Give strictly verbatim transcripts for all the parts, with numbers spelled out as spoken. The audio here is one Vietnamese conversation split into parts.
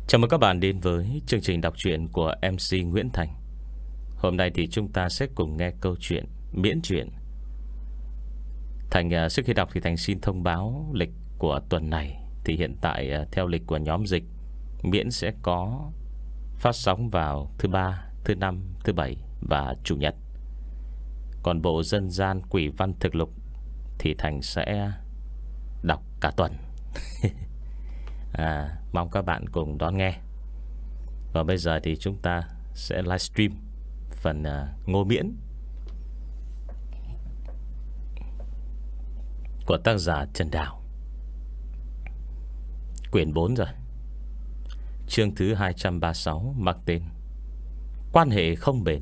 Chào mừng các bạn đến với chương trình đọc truyện của em xê Nguyễn Thành. Hôm nay thì chúng ta sẽ cùng nghe câu chuyện miễn truyện. Thành uh, trước khi đọc thì Thành xin thông báo lịch của tuần này. Thì hiện tại uh, theo lịch của nhóm dịch, miễn sẽ có phát sóng vào thứ ba, thứ năm, thứ bảy và chủ nhật. Còn bộ dân gian quỷ văn thực lục thì Thành sẽ đọc cả tuần. À, mong các bạn cùng đón nghe. Và bây giờ thì chúng ta sẽ livestream phần uh, Ngô Miễn của tác giả Trần Đào. Quyển bốn rồi. Chương thứ hai trăm ba mươi sáu mang tên Quan hệ không bền.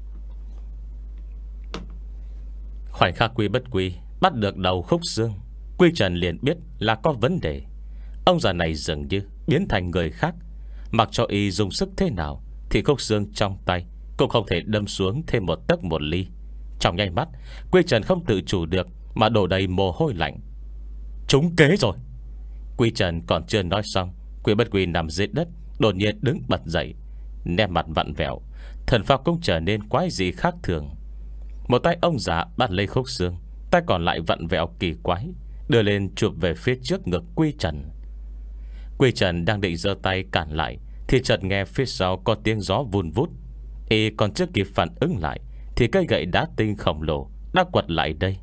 Khoảnh khắc Quy Bất Quy bắt được đầu khúc xương, Quy Trần liền biết là có vấn đề. Ông già này dường như biến thành người khác. Mặc cho y dùng sức thế nào thì khúc xương trong tay cũng không thể đâm xuống thêm một tấc một ly. Trong nháy mắt, Quy Trần không tự chủ được mà đổ đầy mồ hôi lạnh. Trúng kế rồi. Quy Trần còn chưa nói xong, Quy Bất Quy nằm dưới đất đột nhiên đứng bật dậy, nét mặt vặn vẹo, thần pháp cũng trở nên quái dị khác thường. Một tay ông già bắt lấy khúc xương, tay còn lại vặn vẹo kỳ quái, đưa lên chụp về phía trước ngực Quy Trần. Quy Trần đang định giơ tay cản lại thì chợt nghe phía sau có tiếng gió vun vút. Y còn chưa kịp phản ứng lại thì cây gậy đá tinh khổng lồ đã quật lại đây.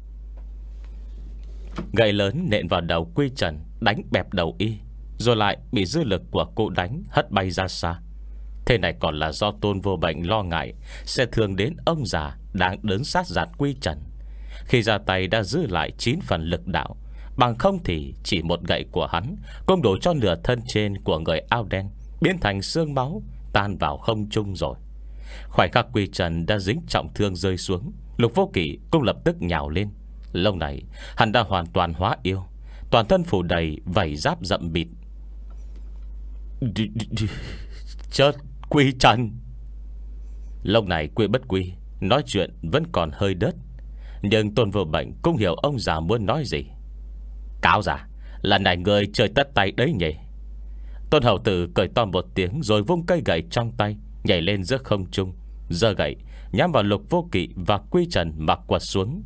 Gậy lớn nện vào đầu Quy Trần, đánh bẹp đầu y, rồi lại bị dư lực của cụ đánh hất bay ra xa. Thế này còn là do Tôn Vô Bệnh lo ngại sẽ thương đến ông già đang đứng sát giạt Quy Trần. Khi ra tay đã giữ lại chín phần lực đạo, bằng không thì chỉ một gậy của hắn cũng đổ cho nửa thân trên của người áo đen biến thành xương máu, tan vào không trung rồi. Khoảnh khắc Quy Trần đã dính trọng thương rơi xuống, Lục Vô Kỵ cũng lập tức nhào lên. Lâu này hắn đã hoàn toàn hóa yêu, toàn thân phủ đầy vảy giáp rậm bịt. Chết Quy Trần. Lúc này Quy Bất Quy nói chuyện vẫn còn hơi đớt, nhưng Tôn Vô Bệnh cũng hiểu ông già muốn nói gì. Cáo già, lần này người chơi tất tay đấy nhỉ? Tôn Hậu Tử cười to một tiếng, rồi vung cây gậy trong tay nhảy lên giữa không trung, giơ gậy nhắm vào Lục Vô Kỵ và Quy Trần mà quật xuống.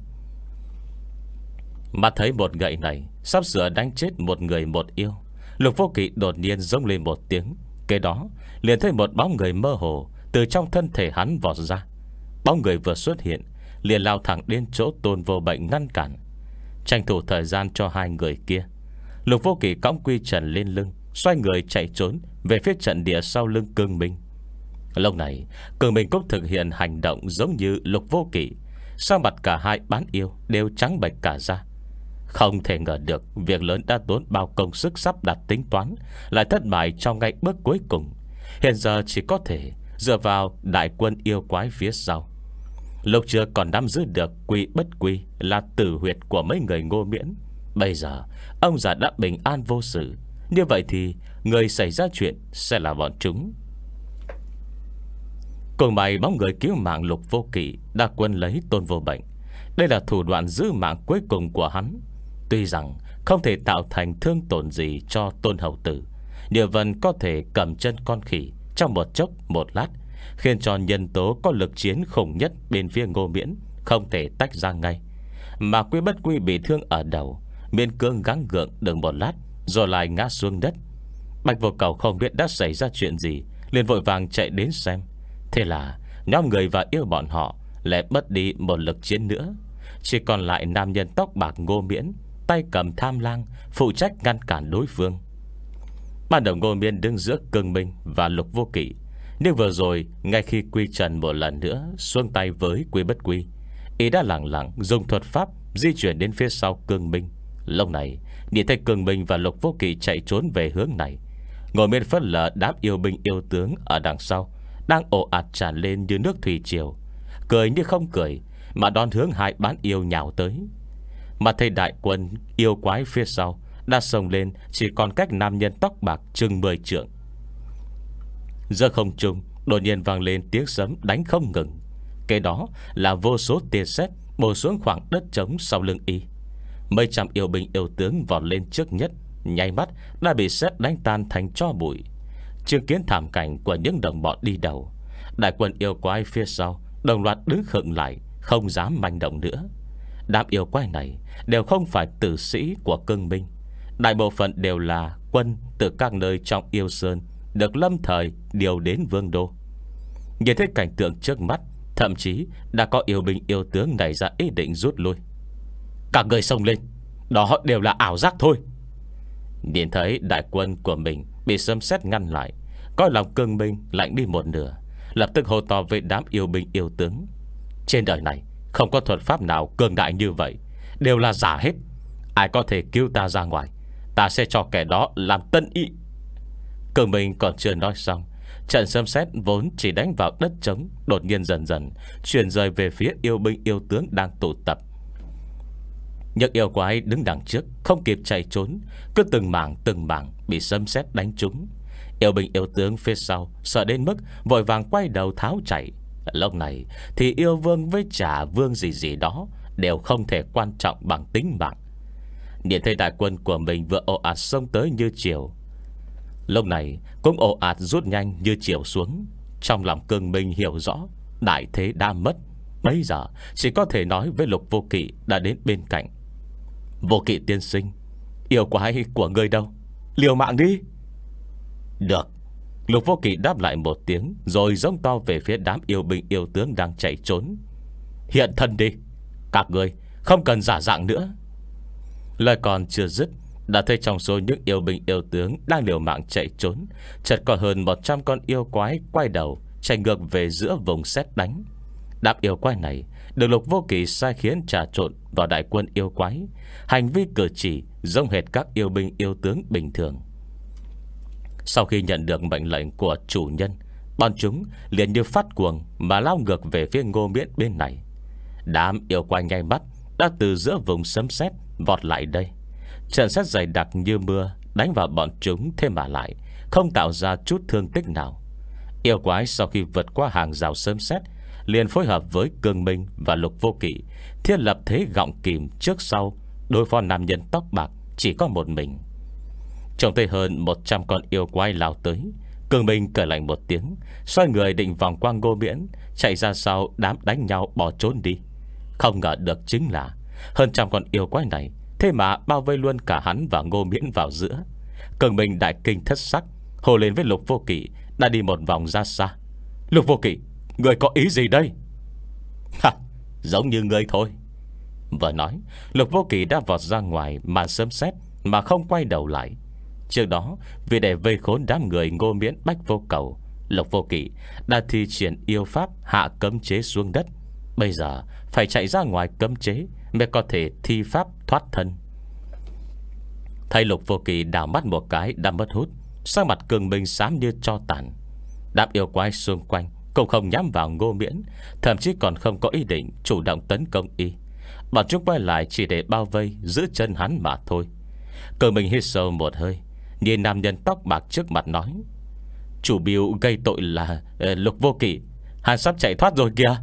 Mà thấy một gậy này sắp sửa đánh chết một người một yêu, Lục Vô Kỵ đột nhiên rống lên một tiếng. Kế đó liền thấy một bóng người mơ hồ từ trong thân thể hắn vọt ra. Bóng người vừa xuất hiện liền lao thẳng đến chỗ Tôn Vô Bệnh ngăn cản. Tranh thủ thời gian cho hai người kia, Lục Vô Kỵ cõng Quy Trần lên lưng, xoay người chạy trốn về phía trận địa sau lưng Cương Minh. Lúc này Cương Minh cũng thực hiện hành động giống như Lục Vô Kỵ. Sau mặt cả hai bán yêu đều trắng bệch cả ra. Không thể ngờ được việc lớn đã tốn bao công sức sắp đặt tính toán lại thất bại trong ngay bước cuối cùng. Hiện giờ chỉ có thể dựa vào đại quân yêu quái phía sau. Lúc chưa còn nắm giữ được Quy Bất Quy là tử huyệt của mấy người Ngô Miễn, bây giờ ông già đã bình an vô sự. Như vậy thì người xảy ra chuyện sẽ là bọn chúng. Cùng bày bóng người cứu mạng Lục Vô Kỵ đã quân lấy Tôn Vô Bệnh. Đây là thủ đoạn giữ mạng cuối cùng của hắn. Tuy rằng không thể tạo thành thương tổn gì cho Tôn Hậu Tử, nhưng vẫn có thể cầm chân con khỉ trong một chốc một lát, khiến cho nhân tố có lực chiến khủng nhất bên phía Ngô Miễn không thể tách ra ngay. Mà Quy Bất Quy bị thương ở đầu, miễn cưỡng gắng gượng được một lát rồi lại ngã xuống đất. Bạch Vô Cầu không biết đã xảy ra chuyện gì, liền vội vàng chạy đến xem. Thế là nhóm người và yêu bọn họ lại mất đi một lực chiến nữa. Chỉ còn lại nam nhân tóc bạc Ngô Miễn, tay cầm tham lang, phụ trách ngăn cản đối phương. Ban đầu Ngô Miễn đứng giữa Cương Minh và Lục Vô Kỵ, nhưng vừa rồi ngay khi Quy Trần một lần nữa xuông tay với Quy Bất Quy, ý đã lặng lặng dùng thuật pháp di chuyển đến phía sau Cương Minh. Lúc này nhìn thấy Cương Minh và Lục Vô Kỵ chạy trốn về hướng này, Ngô Miễn phớt lờ đám yêu binh yêu tướng ở đằng sau đang ồ ạt tràn lên như nước thủy triều, cười như không cười mà đón hướng hai bán yêu nhào tới. Mà thấy đại quân yêu quái phía sau đã xông lên chỉ còn cách nam nhân tóc bạc chừng mười trượng. Giữa không trung đột nhiên vang lên tiếng sấm đánh không ngừng. Kế đó là vô số tia sét bổ xuống khoảng đất trống sau lưng y. Mấy trăm yêu binh yêu tướng vọt lên trước nhất, nháy mắt đã bị sét đánh tan thành tro bụi. chứng kiến thảm cảnh của những đồng bọn đi đầu, đại quân yêu quái phía sau đồng loạt đứng khựng lại, không dám manh động nữa. Đám yêu quái này đều không phải tử sĩ của Cương Minh, đại bộ phận đều là quân từ các nơi trong yêu sơn được lâm thời điều đến vương đô. Nhìn thấy cảnh tượng trước mắt, thậm chí đã có yêu binh yêu tướng nảy ra ý định rút lui. Các người xông lên, đó đều là ảo giác thôi. Nhìn thấy đại quân của mình bị sấm sét ngăn lại, có lòng Cương Minh lạnh đi một nửa, lập tức hô to với đám yêu binh yêu tướng: trên đời này không có thuật pháp nào cường đại như vậy, đều là giả hết. Ai có thể cứu ta ra ngoài, ta sẽ cho kẻ đó làm tân y. Cương Minh còn chưa nói xong, trận sấm sét vốn chỉ đánh vào đất trống đột nhiên dần dần chuyển rời về phía yêu binh yêu tướng đang tụ tập. Những yêu quái đứng đằng trước không kịp chạy trốn, cứ từng mảng từng mảng bị sấm sét đánh trúng. Yêu binh yêu tướng phía sau sợ đến mức vội vàng quay đầu tháo chạy. Lúc này thì yêu vương với trả vương gì gì đó đều không thể quan trọng bằng tính mạng. Nhìn thấy đại quân của mình vừa ồ ạt xông tới như chiều, lúc này cũng ồ ạt rút nhanh như chiều xuống. Trong lòng Cương Minh hiểu rõ đại thế đã mất, bây giờ chỉ có thể nói với Lục Vô Kỵ đã đến bên cạnh: Vô Kỵ tiên sinh, yêu quái của ngươi đâu? Liều mạng đi. Được. Lục Vô Kỵ đáp lại một tiếng, rồi giống to về phía đám yêu binh yêu tướng đang chạy trốn: hiện thân đi, các ngươi không cần giả dạng nữa. Lời còn chưa dứt, đã thấy trong số những yêu binh yêu tướng đang liều mạng chạy trốn, chợt có hơn một trăm con yêu quái quay đầu chạy ngược về giữa vùng sét đánh. Đám yêu quái này được Lục Vô Kỵ sai khiến trà trộn vào đại quân yêu quái, hành vi cử chỉ giống hệt các yêu binh yêu tướng bình thường. Sau khi nhận được mệnh lệnh của chủ nhân, bọn chúng liền như phát cuồng mà lao ngược về phía Ngô Miễn bên này. Đám yêu quái ngay mắt đã từ giữa vùng sấm sét vọt lại đây. Trận sét dày đặc như mưa đánh vào bọn chúng, thêm mà lại không tạo ra chút thương tích nào. Yêu quái sau khi vượt qua hàng rào sấm sét liền phối hợp với Cương Minh và Lục Vô Kỵ thiết lập thế gọng kìm trước sau đối phó nam nhân tóc bạc chỉ có một mình. Trông thấy hơn một trăm con yêu quái lao tới, Cương Minh cười lạnh một tiếng, xoay người định vòng qua Ngô Miễn, chạy ra sau đám đánh nhau bỏ trốn đi. Không ngờ được chính là hơn trăm con yêu quái này thế mà bao vây luôn cả hắn và Ngô Miễn vào giữa. Cương Minh đại kinh thất sắc, hô lên với Lục Vô Kỵ đã đi một vòng ra xa: Lục Vô Kỵ, người có ý gì đây? Ha, giống như người thôi. Vừa nói, Lục Vô Kỵ đã vọt ra ngoài màn sấm sét mà không quay đầu lại. Trước đó, vì để vây khốn đám người Ngô Miễn Bách Vô Cầu, Lục Vô Kỵ đã thi triển yêu pháp hạ cấm chế xuống đất. Bây giờ phải chạy ra ngoài cấm chế mới có thể thi pháp thoát thân. Thấy Lục Vô Kỵ đảo mắt một cái đã mất hút, sắc mặt Cương Minh xám như tro tàn. Đám yêu quái xung quanh cũng không nhắm vào Ngô Miễn, thậm chí còn không có ý định chủ động tấn công y. Bọn chúng quay lại chỉ để bao vây giữ chân hắn mà thôi. Cương Minh hít sâu một hơi, nhìn nam nhân tóc bạc trước mặt nói: chủ mưu gây tội là uh, Lục Vô Kỵ, hắn sắp chạy thoát rồi kìa.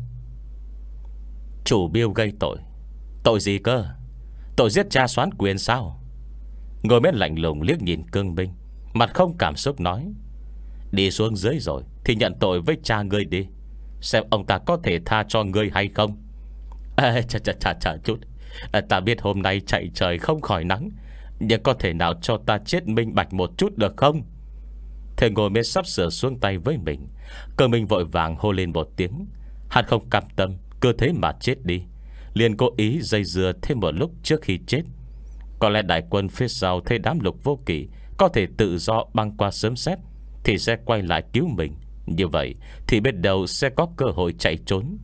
Chủ mưu gây tội? Tội gì cơ? Tội giết cha soán quyền sao? Ngồi bên lạnh lùng liếc nhìn Cương Minh, mặt không cảm xúc nói: đi xuống dưới rồi thì nhận tội với cha ngươi đi, xem ông ta có thể tha cho ngươi hay không. À, chà chà chà chà chút à, ta biết hôm nay chạy trời không khỏi nắng, nhưng có thể nào cho ta chết minh bạch một chút được không? Thầy ngồi mới sắp sửa xuống tay với mình, Cương Minh vội vàng hô lên một tiếng. Hắn không cam tâm cứ thế mà chết đi, liền cố ý dây dưa thêm một lúc trước khi chết. Có lẽ đại quân phía sau thấy đám Lục Vô Kỵ có thể tự do băng qua sớm xét thì sẽ quay lại cứu mình. Như vậy thì biết đâu sẽ có cơ hội chạy trốn.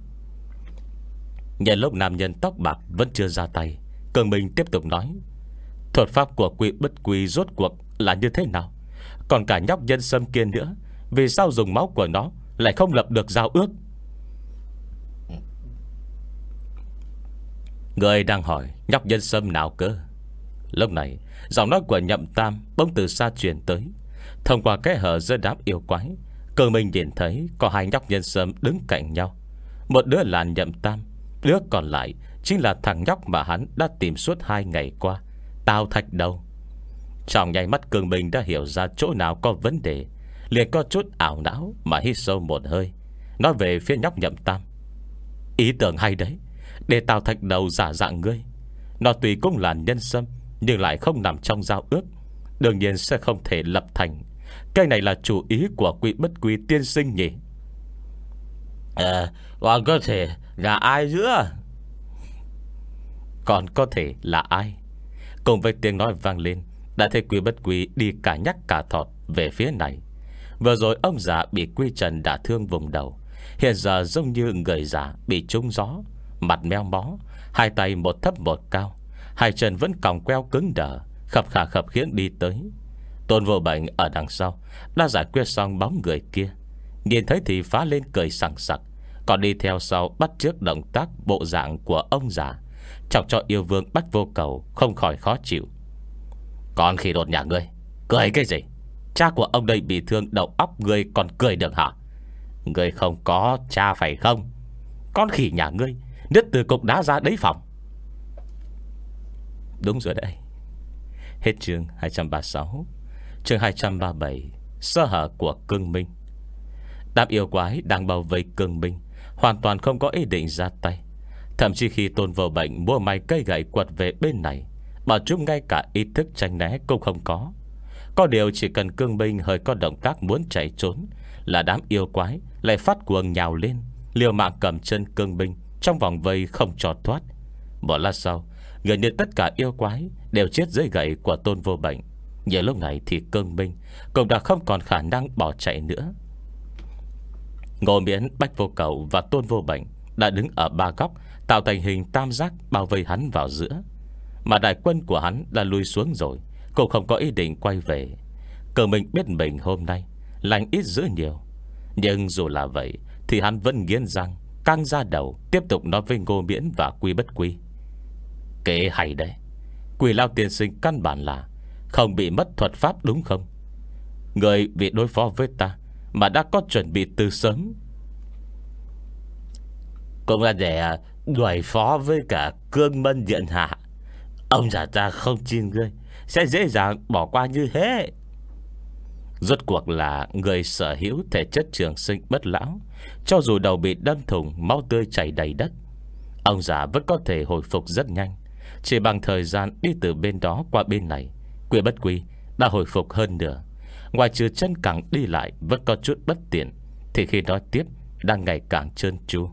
Nhân lúc nam nhân tóc bạc vẫn chưa ra tay, Cương Minh tiếp tục nói: thuật pháp của Quy Bất Quy rốt cuộc là như thế nào? Còn cả nhóc nhân sâm kia nữa, vì sao dùng máu của nó lại không lập được giao ước? Người đang hỏi nhóc nhân sâm nào cơ? Lúc này giọng nói của Nhậm Tam bỗng từ xa truyền tới. Thông qua kẽ hở giữa đám yêu quái, Cương Minh nhìn thấy có hai nhóc nhân sâm đứng cạnh nhau. Một đứa là Nhậm Tam, đứa còn lại chính là thằng nhóc mà hắn đã tìm suốt hai ngày qua, Tào Thạch Đầu. Trong nháy mắt Cương Minh đã hiểu ra chỗ nào có vấn đề, liền có chút ảo não mà hít sâu một hơi, nói về phía nhóc Nhậm Tam: Ý tưởng hay đấy. Để tạo thạch đầu giả dạng ngươi, nó tuy cũng là nhân sâm, nhưng lại không nằm trong giao ước, đương nhiên sẽ không thể lập thành. Cái này là chủ ý của Quý Bất Quy tiên sinh nhỉ? Ờ à, còn có thể là ai nữa? Còn có thể là ai? Cùng với tiếng nói vang lên, đã thấy Quý Bất Quy đi cả nhắc cả thọt về phía này. Vừa rồi ông già bị Quy Trần đả thương vùng đầu, hiện giờ giống như người già bị trúng gió, mặt meo mó, hai tay một thấp một cao, hai chân vẫn còng queo cứng đờ, khập khà khập khiễng đi tới. Tôn Vô Bệnh ở đằng sau đã giải quyết xong bóng người kia, nhìn thấy thì phá lên cười sảng sặc, còn đi theo sau bắt chước động tác bộ dạng của ông già, chọc cho yêu vương Bách Vô Cầu không khỏi khó chịu. Con khỉ đột nhà ngươi, cười cái gì? Cha của ông đây bị thương đầu óc, ngươi còn cười được hả? Ngươi không có cha phải không? Con khỉ nhà ngươi nứt từ cục đá ra đấy phòng. Đúng rồi đấy. Hết chương hai trăm ba mươi sáu. Chương hai trăm ba mươi bảy. Sơ hở của Cương Minh. Đám yêu quái đang bao vây Cương Minh hoàn toàn không có ý định ra tay. Thậm chí khi Tôn Vô Bệnh mua may cây gậy quật về bên này, bọn chúng ngay cả ý thức tránh né cũng không có. Có điều chỉ cần Cương Minh hơi có động tác muốn chạy trốn là đám yêu quái lại phát cuồng nhào lên, liều mạng cầm chân Cương Minh trong vòng vây không cho thoát. Một lát sau, gần như tất cả yêu quái đều chết dưới gậy của Tôn Vô Bệnh. Giờ lúc này thì Cương Minh cũng đã không còn khả năng bỏ chạy nữa. Ngô Miễn, Bách Vô Cầu và Tôn Vô Bệnh đã đứng ở ba góc, tạo thành hình tam giác bao vây hắn vào giữa. Mà đại quân của hắn đã lui xuống rồi, cũng không có ý định quay về. Cương Minh biết mình hôm nay lành ít dữ nhiều, nhưng dù là vậy thì hắn vẫn nghiến răng căng ra đầu, tiếp tục nói với Ngô Miễn và Quy Bất Quy: Kế hay đấy. Quỷ Lao tiên sinh căn bản là không bị mất thuật pháp đúng không? Người vì đối phó với ta mà đã có chuẩn bị từ sớm, cũng là để đối phó với cả Cương Mân điện hạ. Ông già ta không tin ngươi sẽ dễ dàng bỏ qua như thế. Rốt cuộc là người sở hữu thể chất trường sinh bất lão, cho dù đầu bị đâm thủng, máu tươi chảy đầy đất, ông già vẫn có thể hồi phục rất nhanh. Chỉ bằng thời gian đi từ bên đó qua bên này, Quy Bất Quy đã hồi phục hơn nửa. Ngoài trừ chân cẳng đi lại vẫn có chút bất tiện, thì khi nói tiếp đang ngày càng trơn tru.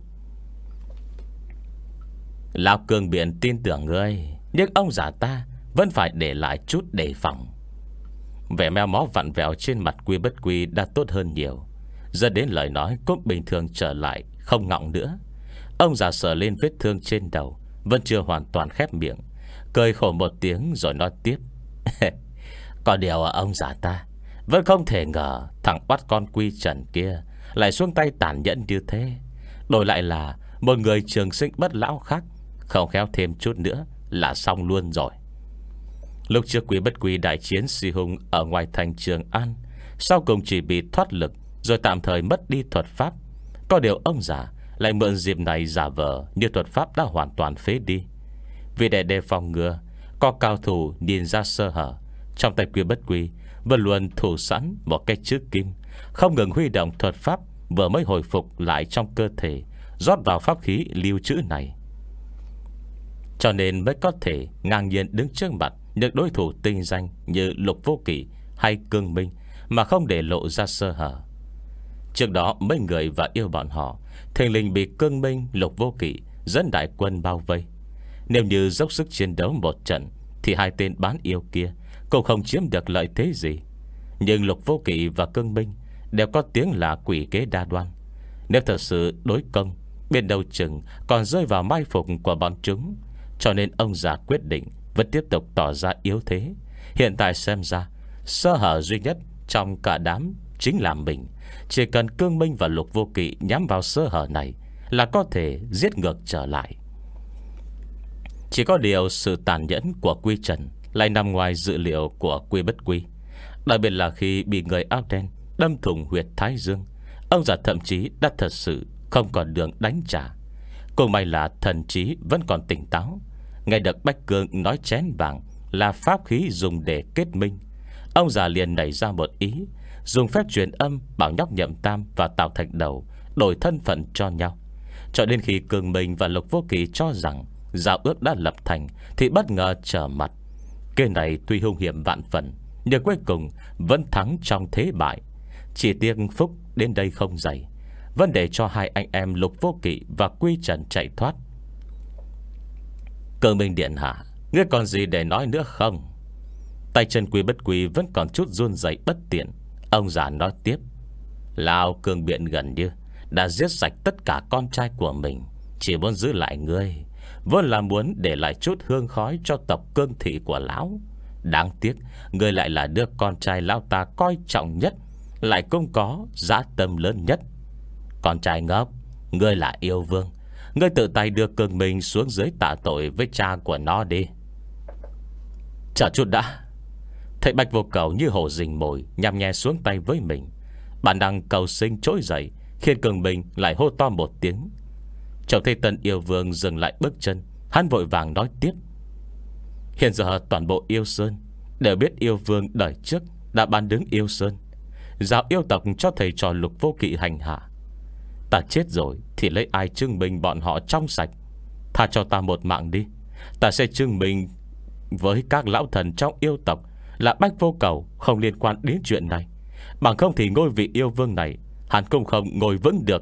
Lão Cương Biện tin tưởng ngươi, nhưng ông già ta vẫn phải để lại chút đề phòng. Vẻ meo mó vặn vẹo trên mặt Quy Bất Quy đã tốt hơn nhiều, dẫn đến lời nói cũng bình thường trở lại, không ngọng nữa. Ông già sờ lên vết thương trên đầu, vẫn chưa hoàn toàn khép miệng, cười khổ một tiếng rồi nói tiếp: Có điều ông già ta vẫn không thể ngờ thằng bắt con Quy Trần kia lại xuống tay tàn nhẫn như thế. Đổi lại là một người trường sinh bất lão khác, không khéo thêm chút nữa là xong luôn rồi. Lúc trước Quy Bất Quy đại chiến Si Hùng ở ngoài thành Trường An, sau cùng chỉ bị thoát lực, rồi tạm thời mất đi thuật pháp. Có điều ông già lại mượn dịp này giả vờ như thuật pháp đã hoàn toàn phế đi. Vì để đề phòng ngừa có cao thủ nhìn ra sơ hở, trong tay Quy Bất Quy vẫn luôn thủ sẵn một cái chữ kim, không ngừng huy động thuật pháp vừa mới hồi phục lại trong cơ thể, rót vào pháp khí lưu trữ này. Cho nên mới có thể ngang nhiên đứng trước mặt những đối thủ tinh danh như Lục Vô Kỵ hay Cương Minh mà không để lộ ra sơ hở. Trước đó mấy người và yêu bọn họ thình lình bị Cương Minh, Lục Vô Kỵ dẫn đại quân bao vây. Nếu như dốc sức chiến đấu một trận thì hai tên bán yêu kia cũng không chiếm được lợi thế gì. Nhưng Lục Vô Kỵ và Cương Minh đều có tiếng là quỷ kế đa đoan. Nếu thật sự đối công, bên đầu chừng còn rơi vào mai phục của bọn chúng. Cho nên ông già quyết định vẫn tiếp tục tỏ ra yếu thế. Hiện tại xem ra sơ hở duy nhất trong cả đám chính là mình. Chỉ cần Cương Minh và Lục Vô Kỵ nhắm vào sơ hở này là có thể giết ngược trở lại. Chỉ có điều sự tàn nhẫn của Quy Trần lại nằm ngoài dự liệu của Quy Bất Quy. Đặc biệt là khi bị người áo đen đâm thủng huyệt thái dương, ông già thậm chí đã thật sự không còn đường đánh trả. Cũng may là thần trí vẫn còn tỉnh táo. Nghe được Bách Cương nói chén vàng là pháp khí dùng để kết minh, ông già liền nảy ra một ý, dùng phép truyền âm bảo nhóc Nhậm Tam và Tào Thạch Đầu đổi thân phận cho nhau. Cho đến khi Cường Minh và Lục Vô Kỵ cho rằng giao ước đã lập thành, thì bất ngờ trở mặt. Kế này tuy hung hiểm vạn phần, nhưng cuối cùng vẫn thắng trong thế bại. Chỉ tiếc phúc đến đây không dày, vẫn để cho hai anh em Lục Vô Kỵ và Quy Trần chạy thoát. Cường Minh điện hạ, ngươi còn gì để nói nữa không? Tay chân Quy Bất Quy vẫn còn chút run rẩy bất tiện. Ông già nói tiếp: Lão Cường Biện gần như đã giết sạch tất cả con trai của mình, chỉ muốn giữ lại ngươi, vốn là muốn để lại chút hương khói cho tộc Cương thị của lão. Đáng tiếc ngươi lại là đứa con trai lão ta coi trọng nhất, lại cũng có dã tâm lớn nhất. Con trai ngốc, ngươi là yêu vương, ngươi tự tay đưa Cường mình xuống dưới tạ tội với cha của nó đi. Chờ chút đã. Thấy Bạch Vô Cầu như hổ rình mồi nhằm nhè xuống tay với mình, bản năng cầu sinh trỗi dậy, khiến Cường Bình lại hô to một tiếng. Trông thấy Tân Yêu Vương dừng lại bước chân, hắn vội vàng nói tiếp: Hiện giờ toàn bộ Yêu Sơn đều biết Yêu Vương đời trước đã bán đứng Yêu Sơn, giao yêu tộc cho thầy trò Lục Vô Kỵ hành hạ. Ta chết rồi thì lấy ai chứng minh bọn họ trong sạch? Tha cho ta một mạng đi, ta sẽ chứng minh với các lão thần trong yêu tộc là Bạch Vô Cầu không liên quan đến chuyện này. Bằng không thì ngôi vị yêu vương này hắn cũng không ngồi vững được.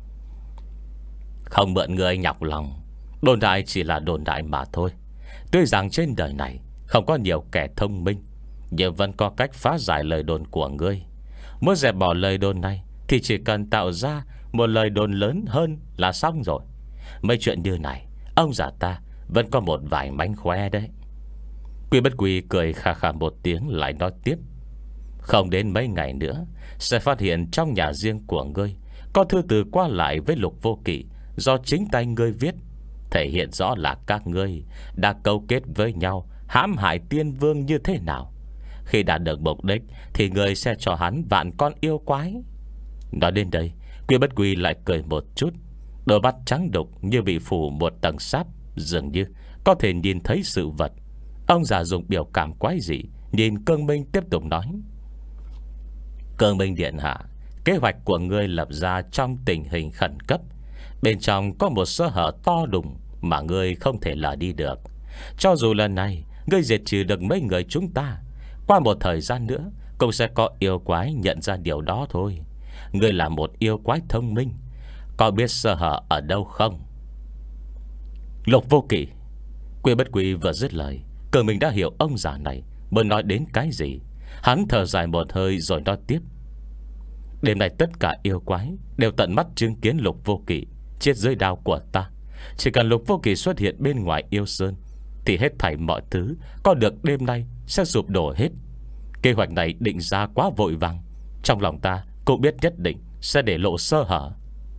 Không mượn người nhọc lòng, đồn đại chỉ là đồn đại mà thôi. Tuy rằng trên đời này không có nhiều kẻ thông minh, nhưng vẫn có cách phá giải lời đồn của ngươi. Muốn dẹp bỏ lời đồn này thì chỉ cần tạo ra một lời đồn lớn hơn là xong rồi. Mấy chuyện như này ông già ta vẫn có một vài mánh khóe đấy. Quy Bất Quy cười khà khà một tiếng, lại nói tiếp: Không đến mấy ngày nữa sẽ phát hiện trong nhà riêng của ngươi có thư từ qua lại với Lục Vô Kỵ do chính tay ngươi viết, thể hiện rõ là các ngươi đã câu kết với nhau hãm hại tiên vương như thế nào. Khi đạt được mục đích thì ngươi sẽ cho hắn vạn con yêu quái. Nói đến đây, Quy Bất Quy lại cười một chút, đôi mắt trắng đục như bị phủ một tầng sáp, dường như có thể nhìn thấy sự vật. Ông già dùng biểu cảm quái dị nhìn Cương Minh tiếp tục nói: Cương Minh điện hạ, kế hoạch của ngươi lập ra trong tình hình khẩn cấp, bên trong có một sơ hở to đùng mà ngươi không thể lờ đi được. Cho dù lần này ngươi diệt trừ được mấy người chúng ta, qua một thời gian nữa cũng sẽ có yêu quái nhận ra điều đó thôi. Ngươi là một yêu quái thông minh, có biết sơ hở ở đâu không? Lục Vô Kỵ. Quy Bất Quy vừa dứt lời, Cương Minh đã hiểu ông già này muốn nói đến cái gì. Hắn thở dài một hơi rồi nói tiếp: Đêm nay tất cả yêu quái đều tận mắt chứng kiến Lục Vô Kỵ chết dưới đao của ta. Chỉ cần Lục Vô Kỵ xuất hiện bên ngoài Yêu Sơn thì hết thảy mọi thứ có được đêm nay sẽ sụp đổ hết. Kế hoạch này định ra quá vội vàng, trong lòng ta cũng biết nhất định sẽ để lộ sơ hở.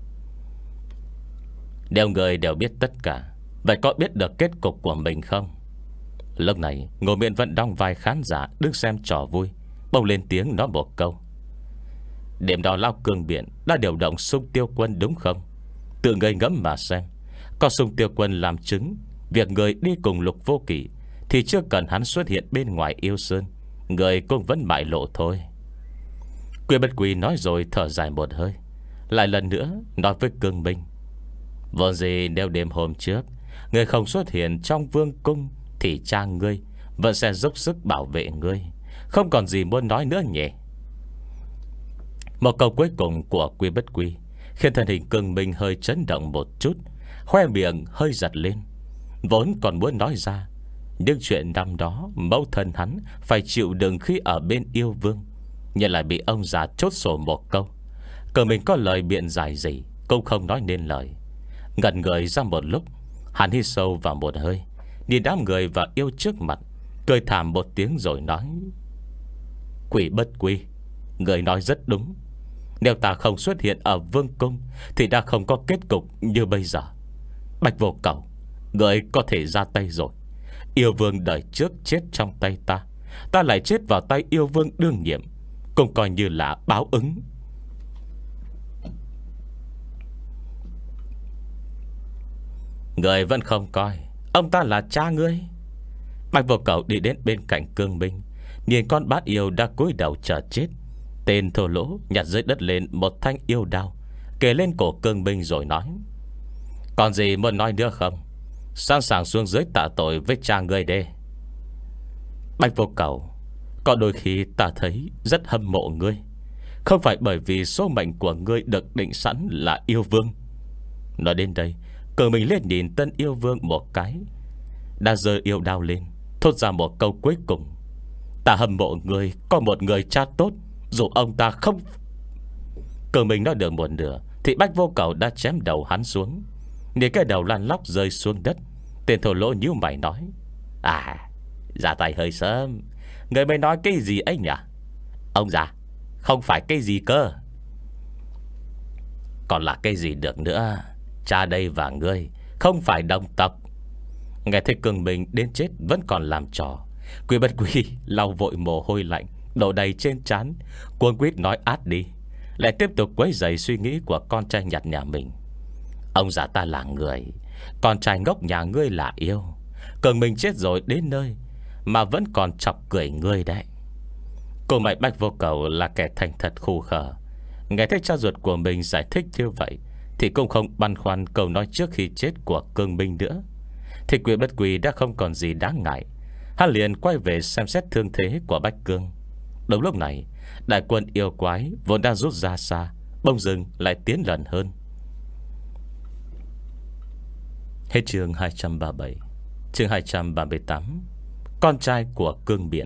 Nếu người đều biết tất cả, vậy có biết được kết cục của mình không? Lúc này Ngô Miễn vẫn đóng vai khán giả đứng xem trò vui, bỗng lên tiếng nói một câu: Đêm đó Lão Cương Biện đã điều động Xung Tiêu Quân đúng không? Tự ngây ngẫm mà xem, có Xung Tiêu Quân làm chứng việc người đi cùng Lục Vô Kỵ thì chưa cần hắn xuất hiện bên ngoài Yêu Sơn, người cũng vẫn bại lộ thôi. Quy Bất Quy nói rồi thở dài một hơi, lại lần nữa nói với Cương Minh: Vốn gì nếu đêm hôm trước người không xuất hiện trong vương cung thì cha ngươi vẫn sẽ dốc sức bảo vệ ngươi, không còn gì muốn nói nữa nhỉ? Một câu cuối cùng của Quy Bất Quy khiến thân hình Cương Minh hơi chấn động một chút, khoe miệng hơi giật lên. Vốn còn muốn nói ra nhưng chuyện năm đó mẫu thân hắn phải chịu đựng khi ở bên yêu vương, nhưng lại bị ông già chốt sổ một câu. Cương Minh có lời biện giải gì cũng không nói nên lời. Ngẩn người ra một lúc, hắn hít sâu vào một hơi, nhìn đám người và yêu trước mặt, cười thảm một tiếng rồi nói: Quỷ Bất Quy, người nói rất đúng. Nếu ta không xuất hiện ở vương cung thì đã không có kết cục như bây giờ. Bạch Vô Cầu, người có thể ra tay rồi. Yêu vương đời trước chết trong tay ta, ta lại chết vào tay yêu vương đương nhiệm, cũng coi như là báo ứng. Người vẫn không coi ông ta là cha ngươi. Bạch Vô Cầu đi đến bên cạnh Cương Minh, nhìn con bát yêu đã cúi đầu chờ chết, Tên thô lỗ nhặt dưới đất lên một thanh yêu đao, kề lên cổ Cương Minh rồi nói: Còn gì muốn nói nữa không? Sẵn sàng xuống dưới tạ tội với cha ngươi đê. Bạch Vô Cầu, có đôi khi ta thấy rất hâm mộ ngươi, không phải bởi vì số mệnh của ngươi được định sẵn là yêu vương. Nói đến đây, Cương Minh liếc nhìn Tân Yêu Vương một cái, đã giơ yêu đao lên, thốt ra một câu cuối cùng: Ta hâm mộ ngươi có một người cha tốt, dù ông ta không. Cương Minh nói được một nửa thì Bạch Vô Cầu đã chém đầu hắn xuống. Nhìn cái đầu lăn lóc rơi xuống đất, tên thổ lỗ nhíu mày nói: À, ra tay hơi sớm. Người mới nói cái gì ấy nhỉ? Ông già, không phải cái gì cơ. Còn là cái gì được nữa? Cha đây và ngươi không phải đồng tộc. Nghe thấy Cương Minh đến chết vẫn còn làm trò, Quy Bất Quy lau vội mồ hôi lạnh đổ đầy trên trán, cuống quýt nói át đi, lại tiếp tục quấy rầy suy nghĩ của con trai nhặt nhà mình. Ông già ta là người, con trai ngốc nhà ngươi là yêu. Cương Minh chết rồi đến nơi mà vẫn còn chọc cười ngươi đấy. Cô mày Bạch Vô Cầu là kẻ thành thật khù khờ, nghe thấy cha ruột của mình giải thích như vậy thì cũng không băn khoăn câu nói trước khi chết của Cương Minh nữa. Thì Quy Bất Quy đã không còn gì đáng ngại, hắn liền quay về xem xét thương thế của Bách Cương. Đúng lúc này, đại quân yêu quái vốn đang rút ra xa, bỗng dưng lại tiến lần hơn. Hết chương hai trăm ba mươi bảy. Chương hai trăm ba mươi tám. Con trai của Cương Biển.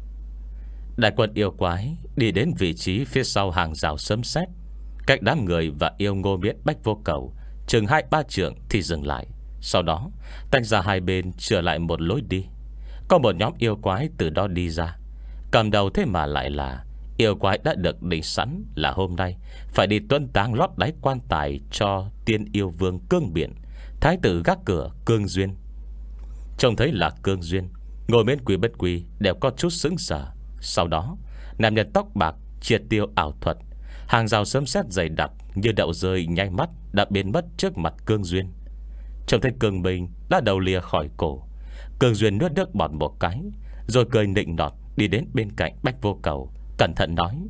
Đại quân yêu quái đi đến vị trí phía sau hàng rào sấm sét, cách đám người và yêu Ngô Miễn Bách Vô Cầu chừng hai ba trượng thì dừng lại. Sau đó tách ra hai bên, trở lại một lối đi. Có một nhóm yêu quái từ đó đi ra. Cầm đầu thế mà lại là yêu quái đã được định sẵn là hôm nay phải đi tuân táng lót đáy quan tài cho tiên yêu vương Cương Biển, thái tử gác cửa Cương Duyên. Trông thấy là Cương Duyên, Ngồi Miễn Quy Bất Quy đều có chút sững sờ. Sau đó nam nhân tóc bạc triệt tiêu ảo thuật, hàng rào sấm sét dày đặc như đậu rơi nháy mắt đã biến mất trước mặt Cương Duyên. Trông thấy Cương Minh đã đầu lìa khỏi cổ, Cương Duyên nuốt nước bọt một cái, rồi cười nịnh nọt đi đến bên cạnh Bách Vô Cầu, cẩn thận nói: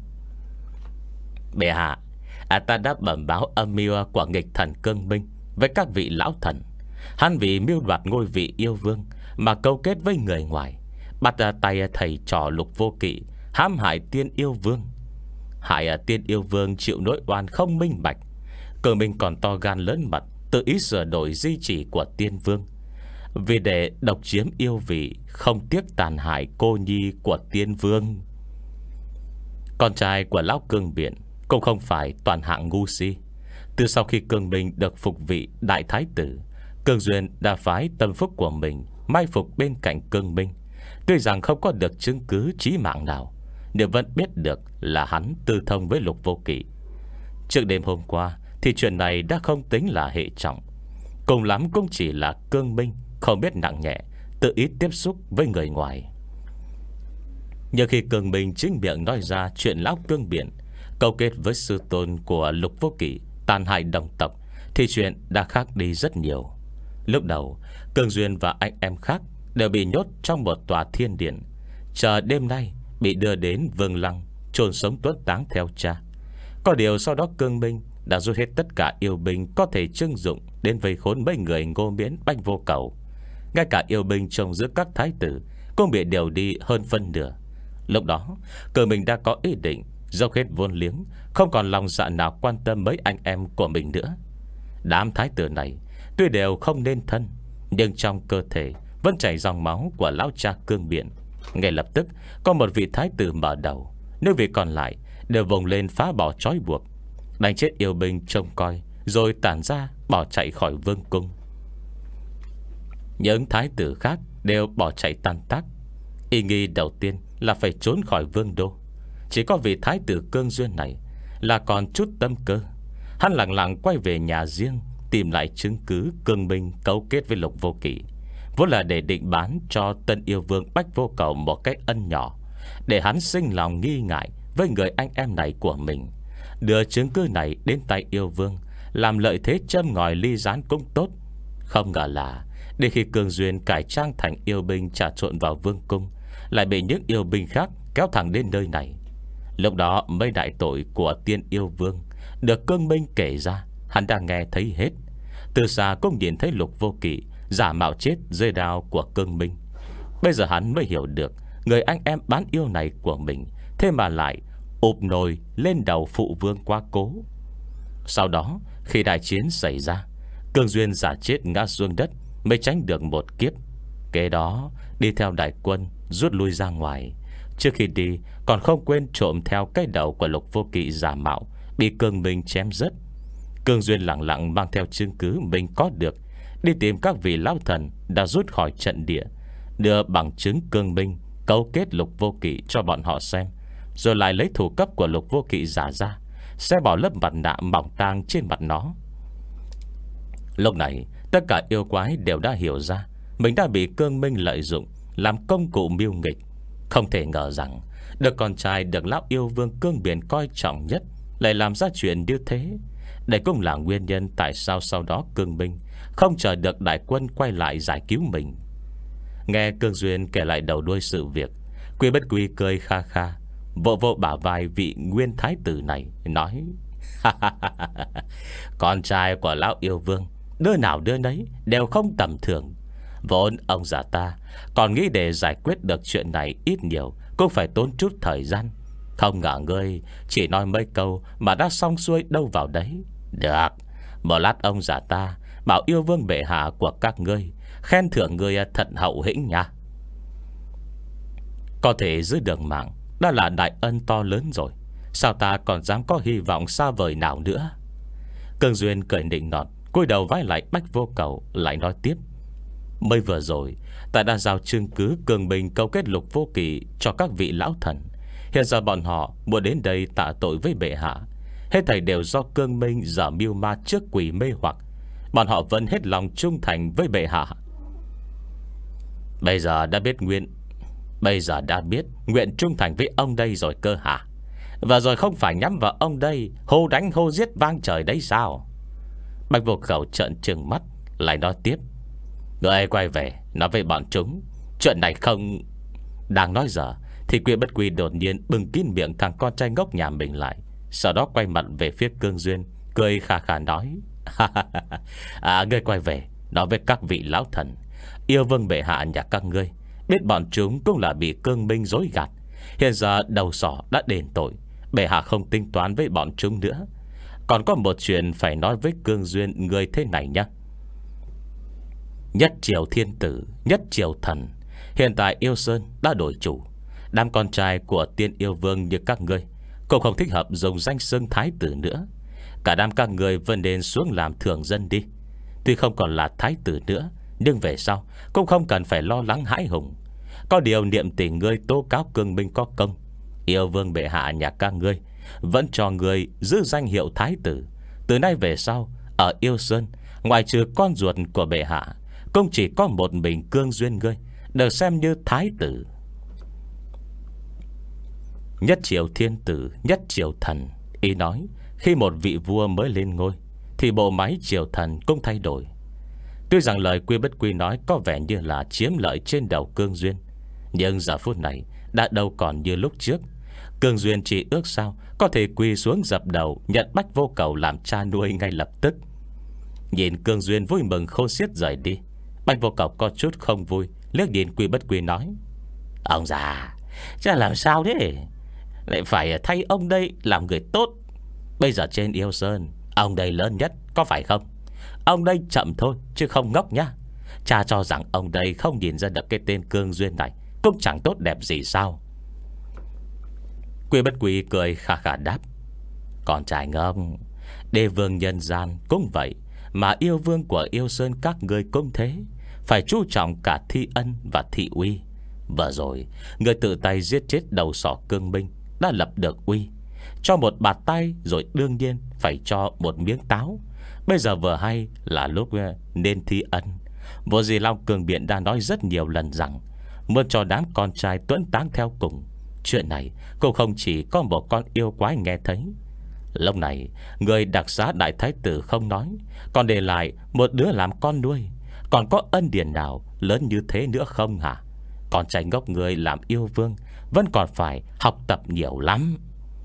Bệ hạ, à, ta đã bẩm báo âm mưu của nghịch thần Cương Minh với các vị lão thần. Hắn vì mưu đoạt ngôi vị yêu vương mà câu kết với người ngoài, bắt tay thầy trò Lục Vô Kỵ hãm hại tiên yêu vương. Hại tiên yêu vương chịu nỗi oan không minh bạch. Cương Minh còn to gan lớn mật, tự ý sửa đổi di chỉ của tiên vương, vì để độc chiếm yêu vị, không tiếc tàn hại cô nhi của tiên vương. Con trai của lão Cương Biển cũng không phải toàn hạng ngu si. Từ sau khi Cương Minh được phục vị đại thái tử, Cương Duyên đã phái tâm phúc của mình mai phục bên cạnh Cương Minh. Tuy rằng không có được chứng cứ chí mạng nào, nhưng vẫn biết được là hắn tư thông với Lục Vô Kỵ. Trước đêm hôm qua thì chuyện này đã không tính là hệ trọng, cùng lắm cũng chỉ là Cương Minh không biết nặng nhẹ, tự ý tiếp xúc với người ngoài. Nhưng khi Cương Minh chính miệng nói ra chuyện lão Cương Biển câu kết với sư tôn của Lục Vô Kỵ tàn hại đồng tộc, thì chuyện đã khác đi rất nhiều. Lúc đầu Cương Duyên và anh em khác đều bị nhốt trong một tòa thiên điện, chờ đêm nay bị đưa đến Vương Lăng chôn sống tuất táng theo cha. Có điều sau đó Cương Minh đã rút hết tất cả yêu binh có thể trưng dụng đến vây khốn mấy người Ngô Miễn Bách Vô Cầu. Ngay cả yêu binh trông giữ các thái tử cũng bị điều đi hơn phân nửa. Lúc đó Cương Minh đã có ý định dốc hết vốn liếng, không còn lòng dạ nào quan tâm mấy anh em của mình nữa. Đám thái tử này tuy đều không nên thân, nhưng trong cơ thể vẫn chảy dòng máu của lão cha Cương Biển. Ngay lập tức có một vị thái tử mở đầu, nếu vị còn lại đều vùng lên phá bỏ trói buộc, đánh chết yêu binh trông coi, rồi tản ra bỏ chạy khỏi vương cung. Những thái tử khác đều bỏ chạy tan tác. Ý nghĩ đầu tiên là phải trốn khỏi vương đô. Chỉ có vị thái tử Cương Duyên này là còn chút tâm cơ. Hắn lặng lặng quay về nhà riêng, tìm lại chứng cứ Cương Minh cấu kết với Lục Vô Kỵ, vốn là để định bán cho tân yêu vương Bách Vô Cầu một cái ân nhỏ, để hắn sinh lòng nghi ngại với người anh em này của mình. Đưa chứng cứ này đến tay yêu vương, làm lợi thế châm ngòi ly gián cũng tốt. Không ngờ là đến khi Cương Duyên cải trang thành yêu binh trà trộn vào vương cung, lại bị những yêu binh khác kéo thẳng đến nơi này. Lúc đó mấy đại tội của Tiên Yêu Vương được Cương Minh kể ra, hắn đã nghe thấy hết. Từ xa cũng nhìn thấy Lục Vô Kỵ giả mạo chết dưới đao của Cương Minh. Bây giờ hắn mới hiểu được người anh em bán yêu này của mình thế mà lại ụp nồi lên đầu phụ vương quá cố. Sau đó khi đại chiến xảy ra, Cương Duyên giả chết ngã xuống đất mới tránh được một kiếp. Kế đó đi theo đại quân rút lui ra ngoài. Trước khi đi còn không quên trộm theo cái đầu của Lục Vô Kỵ giả mạo, bị Cương Minh chém rớt. Cương Duyên lặng lặng mang theo chứng cứ mình có được, đi tìm các vị lão thần đã rút khỏi trận địa, đưa bằng chứng Cương Minh cấu kết Lục Vô Kỵ cho bọn họ xem, rồi lại lấy thủ cấp của Lục Vô Kỵ giả ra, sẽ bỏ lớp mặt nạ mỏng tang trên mặt nó. Lúc này tất cả yêu quái đều đã hiểu ra mình đã bị Cương Minh lợi dụng làm công cụ mưu nghịch. Không thể ngờ rằng được con trai được lão yêu vương Cương Biển coi trọng nhất lại làm ra chuyện như thế. Đây cũng là nguyên nhân tại sao sau đó Cương Minh không chờ được đại quân quay lại giải cứu mình. Nghe Cương Duyên kể lại đầu đuôi sự việc, Quy Bất Quy cười kha kha, vỗ vỗ bả vai vị nguyên thái tử này, nói: con trai của lão yêu vương đứa nào đứa nấy đều không tầm thường. Vốn ông già ta còn nghĩ để giải quyết được chuyện này ít nhiều cũng phải tốn chút thời gian. Không ngờ ngươi chỉ nói mấy câu mà đã xong xuôi đâu vào đấy. Được, một lát ông già ta bảo yêu vương bệ hạ của các ngươi khen thưởng ngươi thật hậu hĩnh nha. Có thể giữ được mạng đã là đại ân to lớn rồi, sao ta còn dám có hy vọng xa vời nào nữa. Cương Duyên cười nịnh nọt, cúi đầu vái lại Bách Vô Cầu, lại nói tiếp: mới vừa rồi ta đã giao chứng cứ Cương Minh câu kết Lục Vô Kỵ cho các vị lão thần. Hiện giờ bọn họ muốn đến đây tạ tội với bệ hạ, hết thảy đều do Cương Minh giả mưu ma trước quỷ mê hoặc. Bọn họ vẫn hết lòng trung thành với bệ hạ. Bây giờ đã biết nguyện Bây giờ đã biết nguyện trung thành với ông đây rồi cơ hả? Và rồi không phải nhắm vào ông đây hô đánh hô giết vang trời đấy sao? Bạch Vô Khẩu trợn trừng mắt, lại nói tiếp: người quay về nói với bọn chúng chuyện này không. Đang nói giờ thì Quy Bất Quy đột nhiên bưng kín miệng thằng con trai ngốc nhà mình lại, sau đó quay mặt về phía Cương Duyên, cười khà khà nói: à, ngươi quay về nói với các vị lão thần, yêu vương bệ hạ nhà các ngươi biết bọn chúng cũng là bị Cương Minh dối gạt. Hiện giờ đầu sỏ đã đền tội, bệ hạ không tính toán với bọn chúng nữa. Còn có một chuyện phải nói với Cương Duyên người thế này nhé. Nhất triều thiên tử, nhất triều thần, hiện tại Yêu Sơn đã đổi chủ. Đám con trai của Tiên Yêu Vương như các ngươi cũng không thích hợp dùng danh xưng thái tử nữa. Cả đám các ngươi vẫn nên xuống làm thường dân đi. Tuy không còn là thái tử nữa, nhưng về sau cũng không cần phải lo lắng hãi hùng. Có điều niệm tình ngươi tố cáo Cương Minh có công, Yêu Vương bệ hạ nhà các ngươi vẫn cho ngươi giữ danh hiệu thái tử. Từ nay về sau, ở Yêu Sơn, ngoài trừ con ruột của bệ hạ, cũng chỉ có một mình Cương Duyên ngươi được xem như thái tử. Nhất triều thiên tử, nhất triều thần, ý nói khi một vị vua mới lên ngôi thì bộ máy triều thần cũng thay đổi. Tuy rằng lời Quy Bất Quy nói có vẻ như là chiếm lợi trên đầu Cương Duyên, nhưng giờ phút này đã đâu còn như lúc trước. Cương Duyên chỉ ước sao có thể quỳ xuống dập đầu nhận Bách Vô Cầu làm cha nuôi ngay lập tức. Nhìn Cương Duyên vui mừng khôn xiết rời đi, Bách Vô Cầu có chút không vui, liếc nhìn Quy Bất Quy nói: ông già, chắc làm sao thế, lại phải thay ông đây làm người tốt. Bây giờ trên Yêu Sơn, ông đây lớn nhất có phải không? Ông đây chậm thôi chứ không ngốc nhá. Cha cho rằng ông đây không nhìn ra được cái tên Cương Duyên này cũng chẳng tốt đẹp gì sao? Quy Bất Quy cười khà khà đáp: con trai ngốc, đế vương nhân gian cũng vậy, mà yêu vương của Yêu Sơn các ngươi cũng thế, phải chú trọng cả thi ân và thị uy. Vừa rồi người tự tay giết chết đầu sỏ Cương Minh đã lập được uy, cho một bạt tay rồi đương nhiên phải cho một miếng táo. Bây giờ vừa hay là lúc nên thi ân. Vô Di Long Cường Biện đã nói rất nhiều lần rằng muốn cho đám con trai tuấn táng theo cùng. Chuyện này cũng không chỉ có một con yêu quái nghe thấy. Lúc này người đặc xá đại thái tử không nói, còn để lại một đứa làm con nuôi, còn có ân điển nào lớn như thế nữa không hả? Con trai ngốc người làm yêu vương vẫn còn phải học tập nhiều lắm.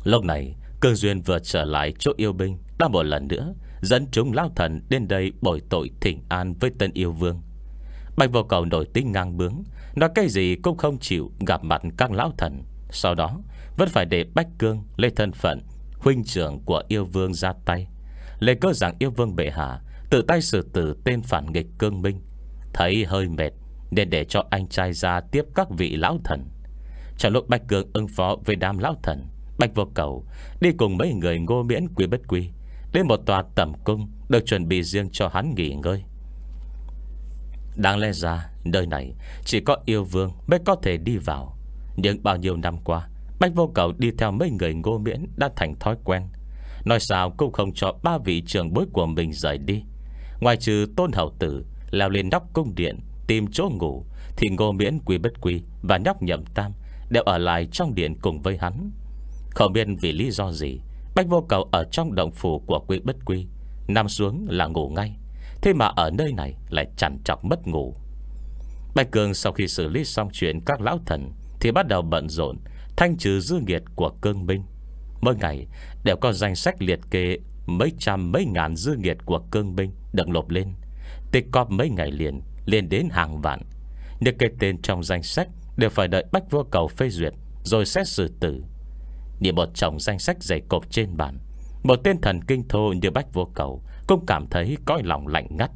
Lúc này Cương Duyên vừa trở lại chỗ yêu binh, đã một lần nữa dẫn chúng lão thần đến đây bồi tội thỉnh an với tân yêu vương. Bạch Vô Cầu nổi tính ngang bướng, nói cái gì cũng không chịu gặp mặt các lão thần. Sau đó vẫn phải để Bách Cương lấy thân phận huynh trưởng của yêu vương ra tay, lấy cớ rằng yêu vương bệ hạ tự tay xử tử tên phản nghịch Cương Minh. Thấy hơi mệt nên để cho anh trai ra tiếp các vị lão thần. Trong lúc Bạch Cương ứng phó với đám lão thần, Bạch Vô Cầu đi cùng mấy người Ngô Miễn Quý Bất Quy đến một tòa tẩm cung được chuẩn bị riêng cho hắn nghỉ ngơi. Đáng lẽ ra nơi này chỉ có yêu vương mới có thể đi vào, nhưng bao nhiêu năm qua Bạch Vô Cầu đi theo mấy người Ngô Miễn đã thành thói quen. Nói sao cũng không cho ba vị trưởng bối của mình rời đi. Ngoài trừ Tôn Hầu Tử leo lên nóc cung điện tìm chỗ ngủ, thì Ngô Miễn Quý Bất Quy và nhóc Nhậm Tam đều ở lại trong điện cùng với hắn. Không biết vì lý do gì, Bạch Vô Cầu ở trong động phủ của Quý Bất Quy nằm xuống là ngủ ngay. Thế mà ở nơi này lại trằn trọc mất ngủ. Bạch Cương sau khi xử lý xong chuyện các lão thần thì bắt đầu bận rộn thanh trừ dư nghiệt của Cương Minh. Mỗi ngày đều có danh sách liệt kê mấy trăm mấy ngàn dư nghiệt của Cương Minh được nộp lên. Tích cóp mấy ngày liền lên đến hàng vạn. Những cái tên trong danh sách đều phải đợi Bạch Vô Cầu phê duyệt rồi xét xử tử. Nhìn một chồng danh sách dày cộp trên bàn, một tên thần kinh thô như Bạch Vô Cầu cũng cảm thấy cõi lòng lạnh ngắt.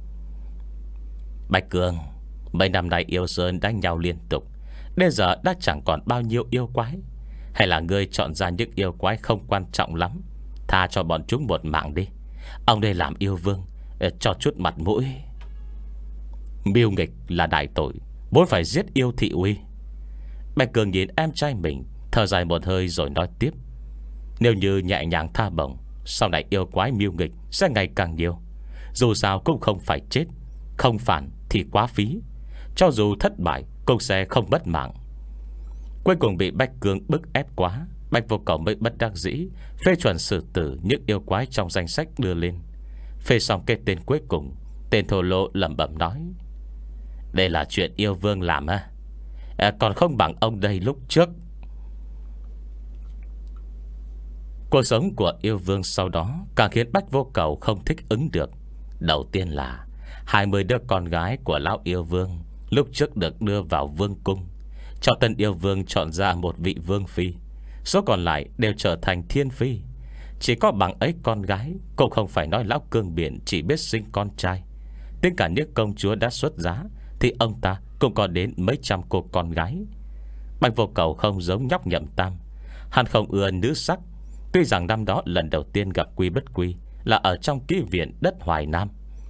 Bạch Cương, mấy năm nay yêu sơn đánh nhau liên tục, đến giờ đã chẳng còn bao nhiêu yêu quái. Hay là ngươi chọn ra những yêu quái không quan trọng lắm, tha cho bọn chúng một mạng đi. Ông đây làm yêu vương, cho chút mặt mũi. Mưu nghịch là đại tội, vốn phải giết yêu thị uy. Bạch Cương nhìn em trai mình, thở dài một hơi rồi nói tiếp. Nếu như nhẹ nhàng tha bổng, sau này yêu quái mưu nghịch sẽ ngày càng nhiều. Dù sao cũng không phải chết, không phản thì quá phí. Cho dù thất bại cũng sẽ không mất mạng. Cuối cùng bị Bạch Cương bức ép quá, Bạch Vô Cầu mới bất đắc dĩ phê chuẩn xử tử những yêu quái trong danh sách đưa lên. Phê xong cái tên cuối cùng, tên thổ lộ lẩm bẩm nói: đây là chuyện yêu vương làm à? À, còn không bằng ông đây lúc trước. Cuộc sống của yêu vương sau đó càng khiến Bạch Vô Cầu không thích ứng được. Đầu tiên là hai mươi đứa con gái của lão yêu vương lúc trước được đưa vào vương cung, cho tân yêu vương chọn ra một vị vương phi. Số còn lại đều trở thành thiên phi. Chỉ có bằng ấy con gái, cũng không phải nói lão Cương Biển chỉ biết sinh con trai. Tính cả những công chúa đã xuất giá thì ông ta cũng có đến mấy trăm cô con gái. Bạch Vô Cầu không giống nhóc Nhậm Tam, hắn không ưa nữ sắc. Tuy rằng năm đó lần đầu tiên gặp Quý Bất Quy là ở trong ký viện đất Hoài Nam,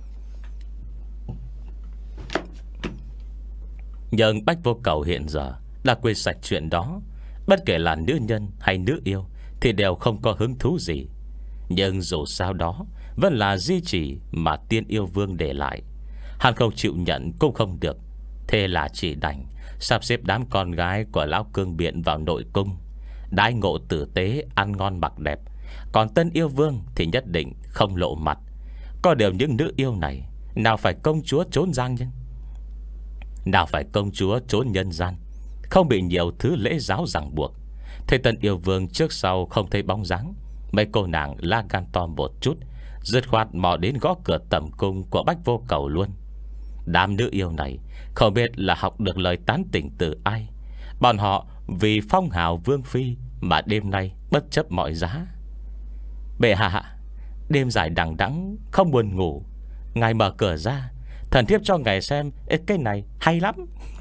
nhưng Bạch Vô Cầu hiện giờ đã quên sạch chuyện đó. Bất kể là nữ nhân hay nữ yêu thì đều không có hứng thú gì. Nhưng dù sao đó vẫn là di chỉ mà tiên yêu vương để lại. Hắn không chịu nhận cũng không được. Thế là chỉ đành sắp xếp đám con gái của lão Cương Biện vào nội cung, đãi ngộ tử tế, ăn ngon mặc đẹp. Còn tân yêu vương thì nhất định không lộ mặt. Có điều những nữ yêu này nào phải công chúa trốn gian nhân, nào phải công chúa trốn nhân gian, không bị nhiều thứ lễ giáo ràng buộc. Thế tân yêu vương trước sau không thấy bóng dáng, mấy cô nàng la gan to một chút, dứt khoát mò đến gõ cửa tầm cung của Bạch Vô Cầu luôn. Đám nữ yêu này không biết là học được lời tán tỉnh từ ai. Bọn họ vì phong hào vương phi mà đêm nay bất chấp mọi giá. Bệ hạ, đêm dài đằng đẵng không buồn ngủ, ngài mở cửa ra, thần thiếp cho ngài xem. Ê, cái này hay lắm.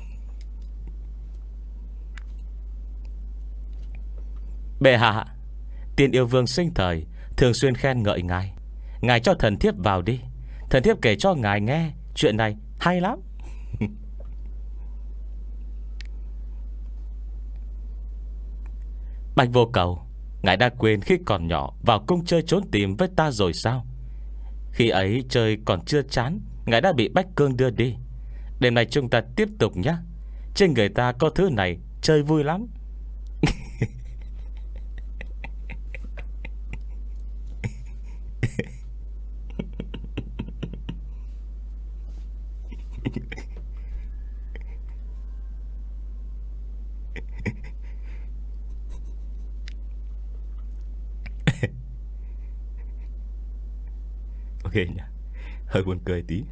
Bệ hạ, tiên yêu vương sinh thời thường xuyên khen ngợi ngài, ngài cho thần thiếp vào đi, thần thiếp kể cho ngài nghe. Chuyện này hay lắm. Bạch Vô Cầu, ngài đã quên khi còn nhỏ vào cung chơi trốn tìm với ta rồi sao? Khi ấy chơi còn chưa chán, ngài đã bị Bách Cương đưa đi. Đêm nay chúng ta tiếp tục nhé. Trên người ta có thứ này, chơi vui lắm. ghê nhỉ, hơi buồn cười tí.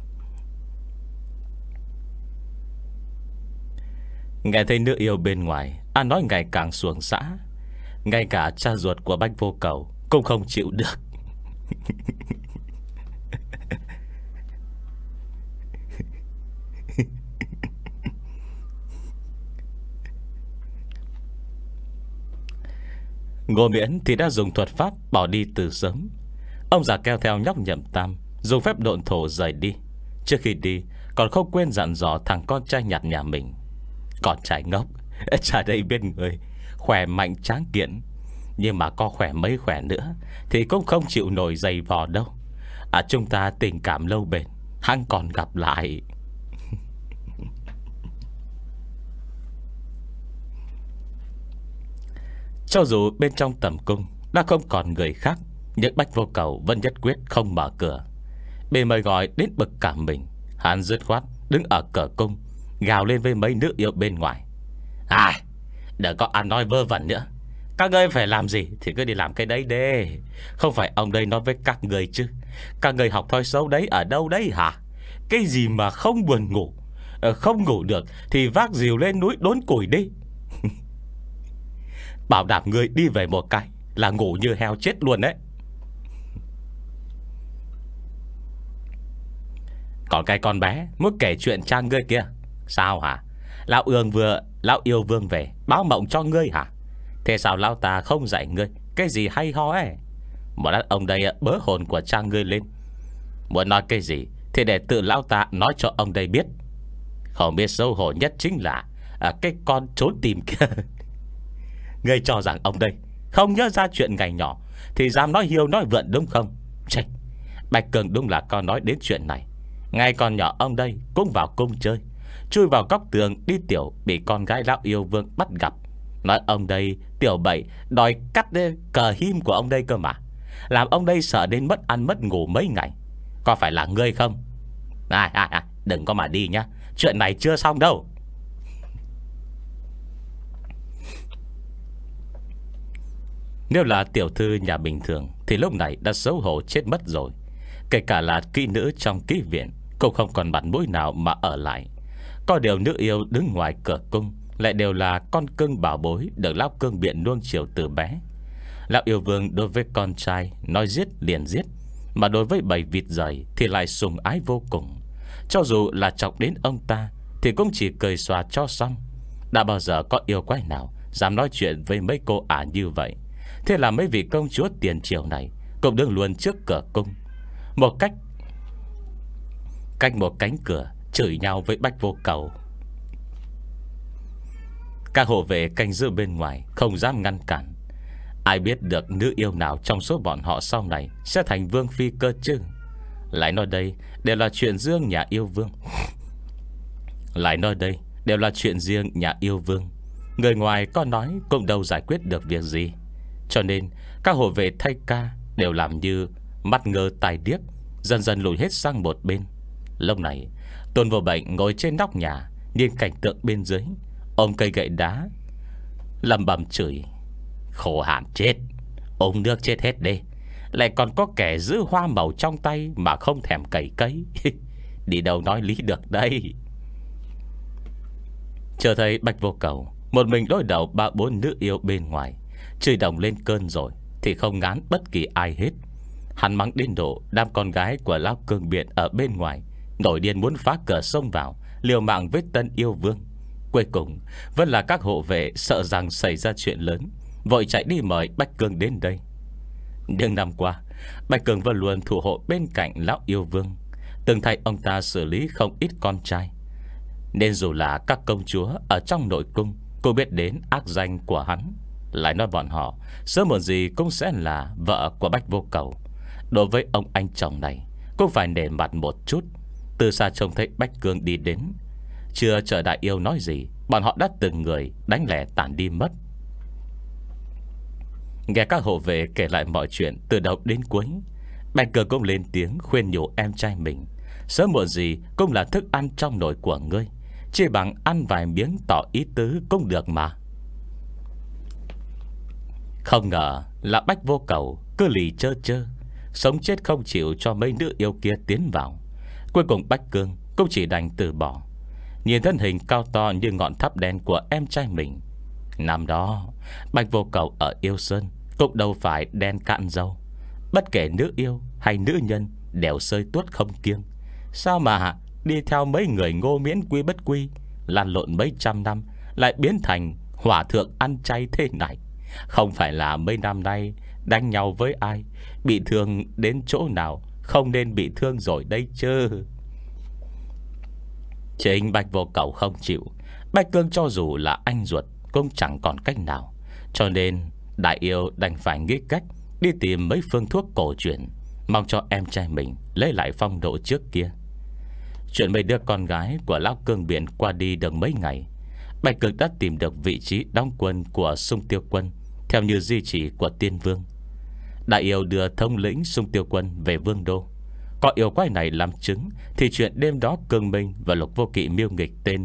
Nghe thấy nữ yêu bên ngoài, An nói ngày càng xuồng xã. Ngay cả cha ruột của Bách Vô Cầu cũng không chịu được. Ngô Miễn thì đã dùng thuật pháp bỏ đi từ sớm. Ông già kéo theo nhóc Nhậm Tam, dùng phép độn thổ rời đi. Trước khi đi còn không quên dặn dò thằng con trai nhặt nhà mình: "Con trai ngốc, cha đây bên người khỏe mạnh tráng kiện, nhưng mà có khỏe mấy khỏe nữa thì cũng không chịu nổi giày vò đâu. À, chúng ta tình cảm lâu bền, hẵng còn gặp lại." Cho dù bên trong tầm cung đã không còn người khác, nhưng Bách Vô Cầu vẫn nhất quyết không mở cửa. Bị mời gọi đến bực cả mình, hắn dứt khoát đứng ở cửa cung, gào lên với mấy nữ yêu bên ngoài: "À, đừng có ăn nói vơ vẩn nữa. Các ngươi phải làm gì thì cứ đi làm cái đấy đi. Không phải ông đây nói với các người chứ? Các người học thói xấu đấy ở đâu đấy hả? Cái gì mà không buồn ngủ, không ngủ được thì vác rìu lên núi đốn củi đi. Bảo đảm người đi về một cái là ngủ như heo chết luôn đấy." "Còn cái con bé muốn kể chuyện cha ngươi kia, sao hả? Lão ương vừa Lão yêu vương về báo mộng cho ngươi hả? Thế sao lão ta không dạy ngươi cái gì hay ho ấy? Một lát ông đây bớ hồn của cha ngươi lên, muốn nói cái gì thì để tự lão ta nói cho ông đây biết. Không biết xấu hổ nhất chính là à, cái con trốn tìm kia." "Ngươi cho rằng ông đây không nhớ ra chuyện ngày nhỏ thì dám nói hiêu nói vượn đúng không? Chạy, Bạch Cường đúng là con nói đến chuyện này. Ngay con nhỏ ông đây cũng vào cung chơi, chui vào góc tường đi tiểu, bị con gái lão yêu vương bắt gặp. Nói ông đây tiểu bậy đòi cắt cờ him của ông đây cơ mà, làm ông đây sợ đến mất ăn mất ngủ mấy ngày. Có phải là ngươi không? Ai, ai, ai, đừng có mà đi nhá, chuyện này chưa xong đâu." Nếu là tiểu thư nhà bình thường thì lúc này đã xấu hổ chết mất rồi. Kể cả là kỹ nữ trong kỹ viện cũng không còn mặt mũi nào mà ở lại. Có điều nữ yêu đứng ngoài cửa cung lại đều là con cưng bảo bối được lão cương biện nuông chiều từ bé. Lão yêu vương đối với con trai nói giết liền giết, mà đối với bầy vịt rời thì lại sùng ái vô cùng. Cho dù là chọc đến ông ta thì cũng chỉ cười xòa cho xong. Đã bao giờ có yêu quái nào dám nói chuyện với mấy cô ả như vậy. Thế là mấy vị công chúa tiền triều này cũng đứng luôn trước cửa cung, một cách cách một cánh cửa, chửi nhau với Bách Vô Cầu. Các hộ vệ canh giữ bên ngoài không dám ngăn cản. Ai biết được nữ yêu nào trong số bọn họ sau này sẽ thành vương phi cơ chứ. Lại nói đây đều là chuyện riêng nhà yêu vương Lại nói đây đều là chuyện riêng nhà yêu vương Người ngoài có nói cũng đâu giải quyết được việc gì. Cho nên các hộ vệ thay ca đều làm như mắt ngơ tai điếc, dần dần lùi hết sang một bên. Lúc này Tôn Vô Bệnh ngồi trên nóc nhà, nhìn cảnh tượng bên dưới, ôm cây gậy đá, lầm bầm chửi: "Khổ hạn chết, uống nước chết hết đi. Lại còn có kẻ giữ hoa màu trong tay mà không thèm cày cấy. Đi đâu nói lý được đây." Chờ thấy Bạch Vô Cầu một mình đối đầu ba bốn nữ yêu bên ngoài, chửi đồng lên cơn rồi thì không ngán bất kỳ ai hết. Hắn mắng đến độ đám con gái của lão cương biện ở bên ngoài nổi điên muốn phá cửa xông vào liều mạng với tân yêu vương. Cuối cùng vẫn là các hộ vệ sợ rằng xảy ra chuyện lớn, vội chạy đi mời Bách Cương đến đây. Nhưng năm qua Bạch Cường vẫn luôn thủ hộ bên cạnh lão yêu vương, từng thay ông ta xử lý không ít con trai, nên dù là các công chúa ở trong nội cung cũng biết đến ác danh của hắn. Lại nói bọn họ sớm muộn gì cũng sẽ là vợ của Bách Vô Cầu. Đối với ông anh chồng này cũng phải nể mặt một chút. Từ xa trông thấy Bách Cương đi đến, chưa chờ đại yêu nói gì, bọn họ đã từng người đánh lẻ tản đi mất. Nghe các hộ vệ kể lại mọi chuyện từ đầu đến cuối, Bạch Cương cũng lên tiếng khuyên nhủ em trai mình: "Sớm muộn gì cũng là thức ăn trong nồi của ngươi, chỉ bằng ăn vài miếng tỏ ý tứ cũng được mà." Không ngờ là Bách Vô Cầu cứ lì chơ chơ, sống chết không chịu cho mấy nữ yêu kia tiến vào. Cuối cùng Bách Cương cũng chỉ đành từ bỏ. Nhìn thân hình cao to như ngọn tháp đen của em trai mình. Năm đó Bạch Vô Cầu ở Yêu Sơn cũng đâu phải đen cạn dâu. Bất kể nữ yêu hay nữ nhân đều sơi tuốt không kiêng. Sao mà đi theo mấy người ngô miễn quy bất quy, lăn lộn mấy trăm năm lại biến thành hòa thượng ăn chay thế này? Không phải là mấy năm nay đánh nhau với ai, bị thương đến chỗ nào không nên bị thương rồi đây chứ. Chính Bạch Vô Cầu không chịu, Bạch Cương cho dù là anh ruột cũng chẳng còn cách nào. Cho nên đại yêu đành phải nghĩ cách đi tìm mấy phương thuốc cổ truyền, mong cho em trai mình lấy lại phong độ trước kia. Chuyện mấy đứa con gái của Lão Cương Biển qua đi được mấy ngày, Bạch Cương đã tìm được vị trí đóng quân của Xung Tiêu Quân theo như di chỉ của Tiên Vương. Đại yêu đưa thống lĩnh Xung Tiêu Quân về Vương Đô. Có yêu quái này làm chứng thì chuyện đêm đó Cương Minh và Lục Vô Kỵ miêu nghịch tên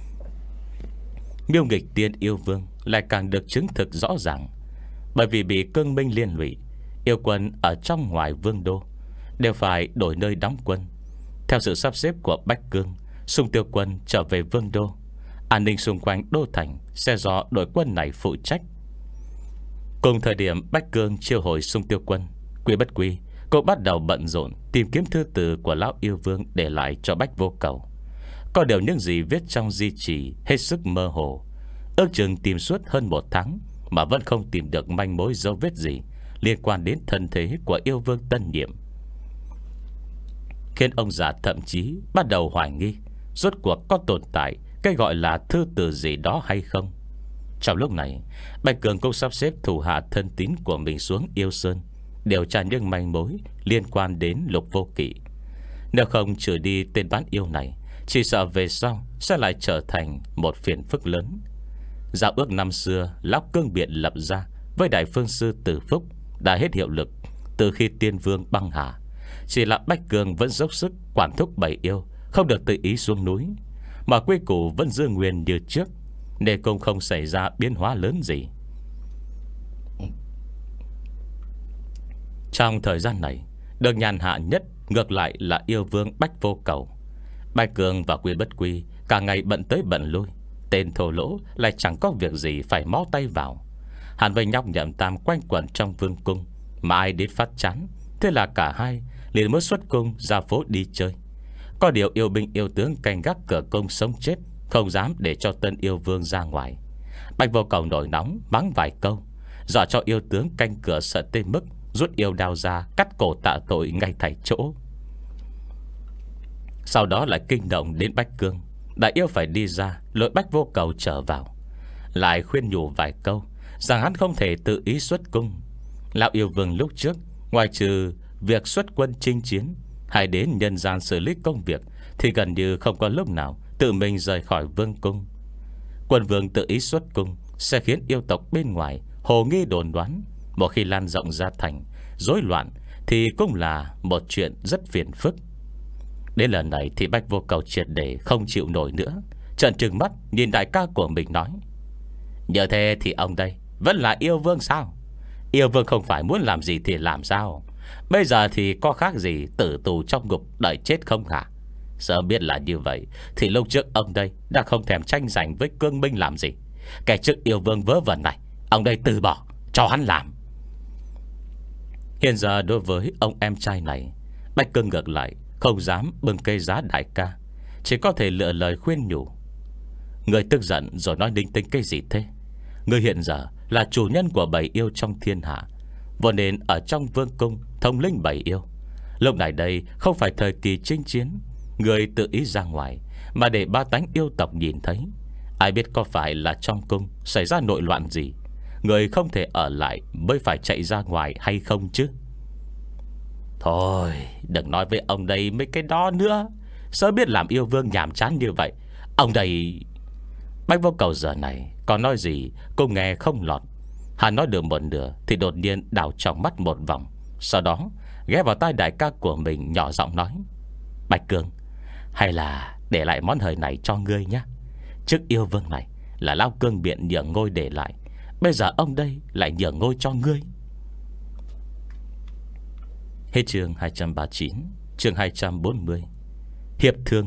Miêu nghịch tiên yêu vương lại càng được chứng thực rõ ràng. Bởi vì bị Cương Minh liên lụy, yêu quân ở trong ngoài Vương Đô đều phải đổi nơi đóng quân. Theo sự sắp xếp của Bách Cương, Xung Tiêu Quân trở về Vương Đô. An ninh xung quanh đô thành sẽ do đội quân này phụ trách. Cùng thời điểm Bách Cương chiêu hồi Xung Tiêu Quân, Quy Bất Quy cô bắt đầu bận rộn tìm kiếm thư từ của Lão Yêu Vương để lại cho Bách Vô Cầu. Có điều những gì viết trong di chỉ hết sức mơ hồ. Ước chừng tìm suốt hơn một tháng mà vẫn không tìm được manh mối dấu vết gì liên quan đến thân thế của yêu vương tân nhiệm, khiến ông già thậm chí bắt đầu hoài nghi rốt cuộc có tồn tại cái gọi là thư từ gì đó hay không. Trong lúc này, Bạch Cường cũng sắp xếp thủ hạ thân tín của mình xuống Yêu Sơn điều tra những manh mối liên quan đến Lục Vô Kỵ. Nếu không trừ đi tên bán yêu này, chỉ sợ về sau sẽ lại trở thành một phiền phức lớn. Giao ước năm xưa Lão Cương Biện lập ra với Đại Phương Sư Tử Phúc đã hết hiệu lực từ khi Tiên Vương băng hà. Chỉ là Bách Cường vẫn dốc sức quản thúc bảy yêu, không được tự ý xuống núi, mà quy củ vẫn giữ nguyên như trước, nên cũng không xảy ra biến hóa lớn gì. Trong thời gian này, được nhàn hạ nhất ngược lại là yêu vương Bách Vô Cầu. Bạch Cường và Quy Bất Quy cả ngày bận tới bận lui, tên thô lỗ lại chẳng có việc gì phải mó tay vào. Hắn với nhóc Nhậm Tam quanh quẩn trong vương cung mà ai đến phát chán. Thế là cả hai liền mới xuất cung ra phố đi chơi. Có điều yêu binh yêu tướng canh gác cửa cung sống chết, không dám để cho tân yêu vương ra ngoài. Bạch Vô Cầu nổi nóng mắng vài câu, dọa cho yêu tướng canh cửa sợ tới mức rút yêu đao ra cắt cổ tạ tội ngay tại chỗ. Sau đó lại kinh động đến Bách Cương. Đại yêu phải đi ra lôi Bách Vô Cầu trở vào, lại khuyên nhủ vài câu rằng hắn không thể tự ý xuất cung. Lão yêu vương lúc trước, ngoài trừ việc xuất quân chinh chiến hay đến nhân gian xử lý công việc, thì gần như không có lúc nào tự mình rời khỏi vương cung. Quân vương tự ý xuất cung sẽ khiến yêu tộc bên ngoài hồ nghi đồn đoán. Một khi lan rộng ra thành rối loạn thì cũng là một chuyện rất phiền phức. Đến lần này thì Bách Vô Cầu triệt để không chịu nổi nữa, trợn trừng mắt nhìn đại ca của mình nói: "Nhờ thế thì ông đây vẫn là yêu vương sao? Yêu vương không phải muốn làm gì thì làm sao? Bây giờ thì có khác gì tử tù trong ngục đợi chết không hả? Sợ biết là như vậy thì lúc trước ông đây đã không thèm tranh giành với Cương Minh làm gì. Cái chức yêu vương vớ vẩn này ông đây từ bỏ, cho hắn làm." Hiện giờ đối với ông em trai này, Bạch Cương ngược lại không dám bưng cây giá đại ca, chỉ có thể lựa lời khuyên nhủ: "Người tức giận rồi nói linh tinh cái gì thế? Người hiện giờ là chủ nhân của bảy yêu trong thiên hạ, vốn nên ở trong vương cung thống lĩnh bảy yêu. Lúc này đây không phải thời kỳ chinh chiến, người tự ý ra ngoài mà để ba tánh yêu tộc nhìn thấy, ai biết có phải là trong cung xảy ra nội loạn gì, người không thể ở lại mới phải chạy ra ngoài hay không chứ?" "Thôi đừng nói với ông đây mấy cái đó nữa, sớm biết làm yêu vương nhàm chán như vậy. Ông đây..." Bách Vô Cầu giờ này còn nói gì cũng nghe không lọt. Hắn nói được một nửa thì đột nhiên đảo trong mắt một vòng, sau đó ghé vào tai đại ca của mình nhỏ giọng nói: "Bạch Cương, hay là để lại món hời này cho ngươi nhé. Chức yêu vương này là Lão Cương Biện nhường ngôi để lại, bây giờ ông đây lại nhường ngôi cho ngươi." Hết chương hai trăm ba mươi chín. Chương hai trăm bốn mươi. Hiệp thương.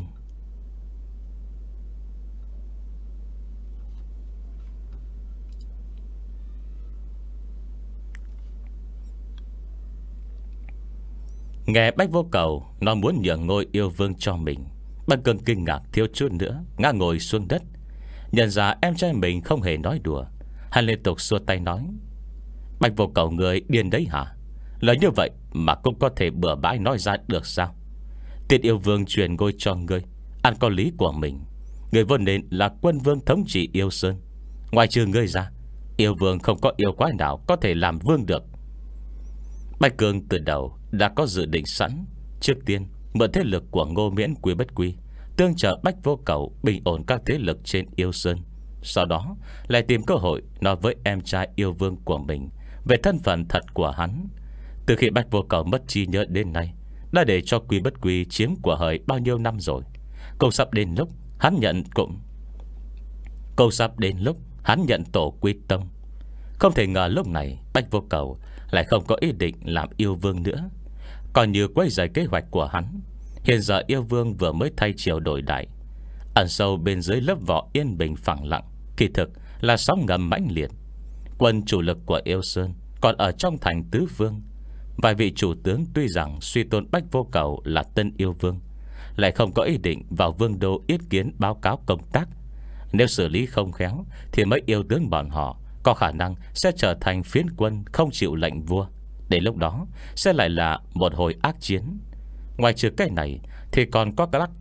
Nghe Bách Vô Cầu nó muốn nhường ngôi yêu vương cho mình, Bạch Cường kinh ngạc thiếu chút nữa ngã ngồi xuống đất. Nhận ra em trai mình không hề nói đùa, hắn liên tục xua tay nói: Bạch Vô Cầu người điên đấy hả? Lời như vậy mà cũng có thể bừa bãi nói ra được sao? Tiết yêu vương truyền ngôi cho ngươi, ăn có lý của mình. Người vốn nên là quân vương thống trị yêu sơn. Ngoài trừ ngươi ra, yêu vương không có yêu quái nào có thể làm vương được. Bạch Cường từ đầu đã có dự định sẵn. Trước tiên mượn thế lực của Ngô Miễn Quý Bất Quy, tương trợ Bách Vô Cầu bình ổn các thế lực trên yêu sơn. Sau đó lại tìm cơ hội nói với em trai yêu vương của mình về thân phận thật của hắn. Từ khi Bách Vô Cầu mất trí nhớ đến nay, đã để cho Quý Bất Quy chiếm của hời bao nhiêu năm rồi. Cũng sắp đến lúc hắn nhận cũng Cũng sắp đến lúc hắn nhận tổ quy tông. Không thể ngờ lúc này Bách Vô Cầu lại không có ý định làm yêu vương nữa, còn như quay dày kế hoạch của hắn. Hiện giờ yêu vương vừa mới thay chiều đổi đại, ẩn sâu bên dưới lớp vỏ yên bình phẳng lặng, kỳ thực là sóng ngầm mãnh liệt. Quân chủ lực của yêu sơn còn ở trong thành tứ phương. Vài vị chủ tướng tuy rằng suy tôn Bách Vô Cầu là tân yêu vương, lại không có ý định vào vương đô yết kiến báo cáo công tác. Nếu xử lý không khéo thì mấy yêu tướng bọn họ có khả năng sẽ trở thành phiến quân không chịu lệnh vua. Đến lúc đó sẽ lại là một hồi ác chiến. Ngoài trừ cái này thì còn có các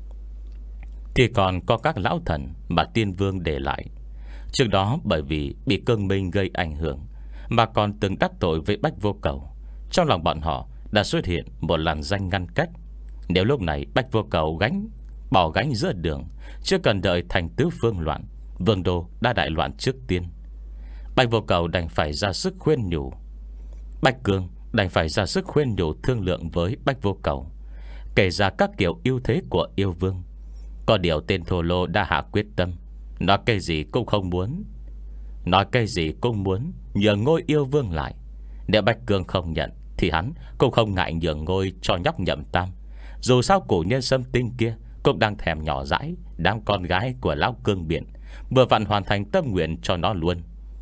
Thì còn có các lão thần mà tiên vương để lại. Trước đó bởi vì bị cương minh gây ảnh hưởng mà còn từng đắc tội với Bách Vô Cầu, trong lòng bọn họ đã xuất hiện một làn danh ngăn cách. Nếu lúc này Bách Vô Cầu gánh bỏ gánh giữa đường, chưa cần đợi thành tứ phương loạn, vương đô đã đại loạn trước tiên. Bách Vô Cầu đành phải ra sức khuyên nhủ Bách Cương đành phải ra sức khuyên nhủ thương lượng với Bách Vô Cầu, kể ra các kiểu ưu thế của yêu vương. Có điều tên thô lô đã hạ quyết tâm, nói cái gì cũng không muốn Nói cái gì cũng muốn nhường ngôi yêu vương lại. Nếu Bách Cương không nhận thì hắn cũng không ngại nhường ngôi cho nhóc Nhậm Tam. Dù sao cổ nhân Sâm Tinh kia cũng đang thèm nhỏ dãi đám con gái của lão Cương Biển, vừa vặn hoàn thành tâm nguyện cho nó luôn.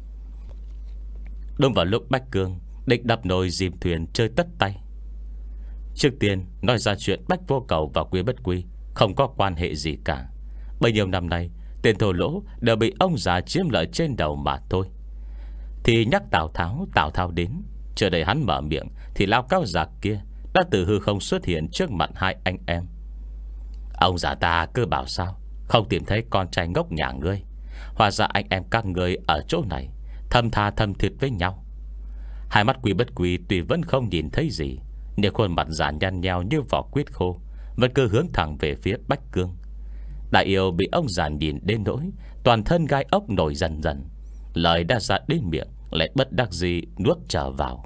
Đúng vào lúc Bách Cương định đập nồi dìm thuyền chơi tất tay, trước tiên nói ra chuyện Bách Vô Cầu và Quý Bất Quy không có quan hệ gì cả. Bấy nhiêu năm nay tên thô lỗ đều bị ông già chiếm lợi trên đầu mà thôi. Thì nhắc Tào Tháo, Tào Tháo đến, chờ đợi hắn mở miệng thì lao cao giặc kia đã từ hư không xuất hiện trước mặt hai anh em. Ông già ta cứ bảo sao không tìm thấy con trai ngốc nhà ngươi. Hóa ra anh em các ngươi ở chỗ này thâm tha thâm thiệt với nhau. Hai mắt Quý Bất Quy tuy vẫn không nhìn thấy gì, nhưng khuôn mặt già nhăn nheo như vỏ quýt khô vẫn cứ hướng thẳng về phía Bách Cương. Đại yêu bị ông già nhìn đến nỗi toàn thân gai ốc nổi dần dần, lời đã ra đến miệng lại bất đắc dĩ nuốt trở vào.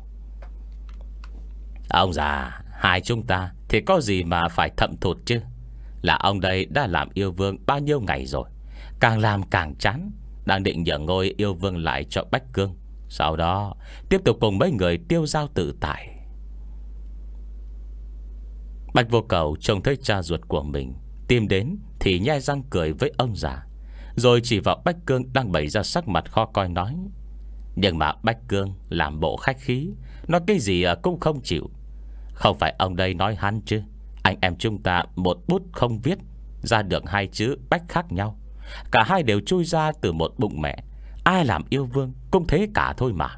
Ông già, hai chúng ta thì có gì mà phải thậm thụt chứ. Là ông đây đã làm yêu vương bao nhiêu ngày rồi, càng làm càng chán, đang định nhờ ngôi yêu vương lại cho Bách Cương, sau đó tiếp tục cùng mấy người tiêu giao tự tại. Bạch Vô Cầu trông thấy cha ruột của mình tìm đến thì nhai răng cười với ông già, rồi chỉ vào Bách Cương đang bày ra sắc mặt khó coi nói: Nhưng mà Bách Cương làm bộ khách khí, nói cái gì cũng không chịu. Không phải ông đây nói hắn chứ, anh em chúng ta một bút không viết ra được hai chữ Bách khác nhau. Cả hai đều chui ra từ một bụng mẹ, ai làm yêu vương cũng thế cả thôi mà.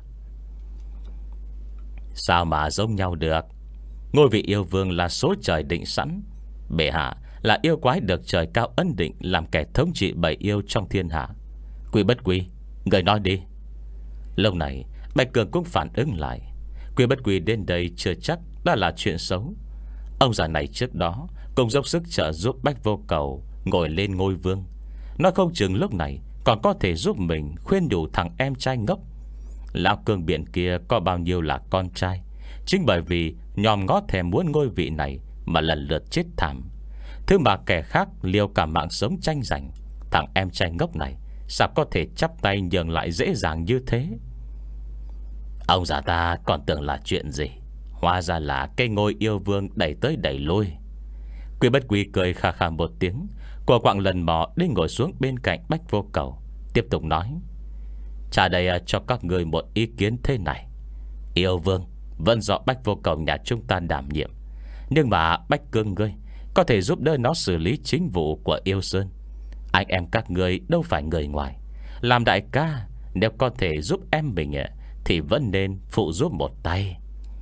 Sao mà giống nhau được? Ngôi vị yêu vương là số trời định sẵn. Bệ hạ là yêu quái được trời cao ân định làm kẻ thống trị bảy yêu trong thiên hạ. Quý Bất Quy, người nói đi. Lâu này Bạch Cường cũng phản ứng lại. Quý Bất Quy đến đây chưa chắc đã là chuyện xấu. Ông già này trước đó cùng dốc sức trợ giúp Bách Vô Cầu ngồi lên ngôi vương, nó không chừng lúc này còn có thể giúp mình khuyên nhủ thằng em trai ngốc. Lão Cương Biển kia có bao nhiêu là con trai, chính bởi vì nhòm ngó thèm muốn ngôi vị này mà lần lượt chết thảm. Thứ mà kẻ khác liều cả mạng sống tranh giành, thằng em trai ngốc này sao có thể chắp tay nhường lại dễ dàng như thế? Ông già ta còn tưởng là chuyện gì, Hóa ra là cái ngôi yêu vương đẩy tới đẩy lui. Quy Bất Quy cười khà khà một tiếng, của quạng lần mò đi ngồi xuống bên cạnh Bách Vô Cầu, tiếp tục nói: Trả đây cho các người một ý kiến thế này. Yêu vương vẫn do Bách Vô Cầu nhà chúng ta đảm nhiệm, nhưng mà Bách Cương ngươi có thể giúp đỡ nó xử lý chính vụ của Yêu Sơn. Anh em các ngươi đâu phải người ngoài. Làm đại ca, nếu có thể giúp em mình thì vẫn nên phụ giúp một tay.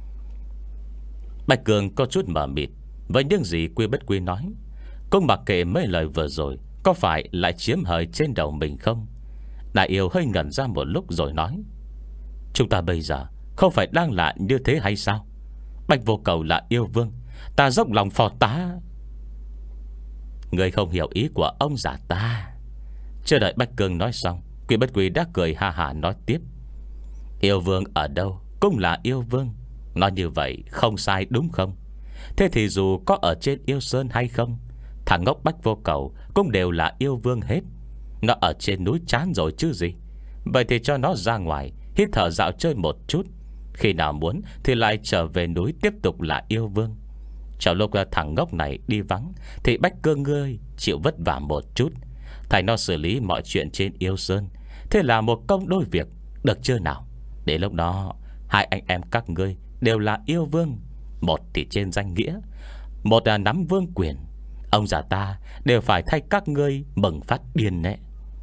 Bạch Cường có chút mờ mịt với những gì Quy Bất Quy nói, cũng mặc kệ mấy lời vừa rồi có phải lại chiếm hời trên đầu mình không. Đại yêu hơi ngẩn ra một lúc rồi nói: Chúng ta bây giờ không phải đang là như thế hay sao? Bạch Vô Cầu là yêu vương, ta dốc lòng phò tá. Người không hiểu ý của ông già ta. Chưa đợi Bạch Cường nói xong, Quy Bất Quy đã cười ha hả nói tiếp: Yêu vương ở đâu cũng là yêu vương. Nói như vậy không sai đúng không? Thế thì dù có ở trên Yêu Sơn hay không, thằng ngốc Bách Vô Cầu cũng đều là yêu vương hết. Nó ở trên núi chán rồi chứ gì. Vậy thì cho nó ra ngoài hít thở dạo chơi một chút, khi nào muốn thì lại trở về núi tiếp tục là yêu vương. Trong lúc thằng ngốc này đi vắng thì Bách Cơ ngươi chịu vất vả một chút, thay nó xử lý mọi chuyện trên Yêu Sơn. Thế là một công đôi việc, được chưa nào? Để lúc đó hai anh em các ngươi đều là yêu vương, một thì trên danh nghĩa, một là nắm vương quyền. Ông già ta đều phải thay các ngươi mừng phát điên nè.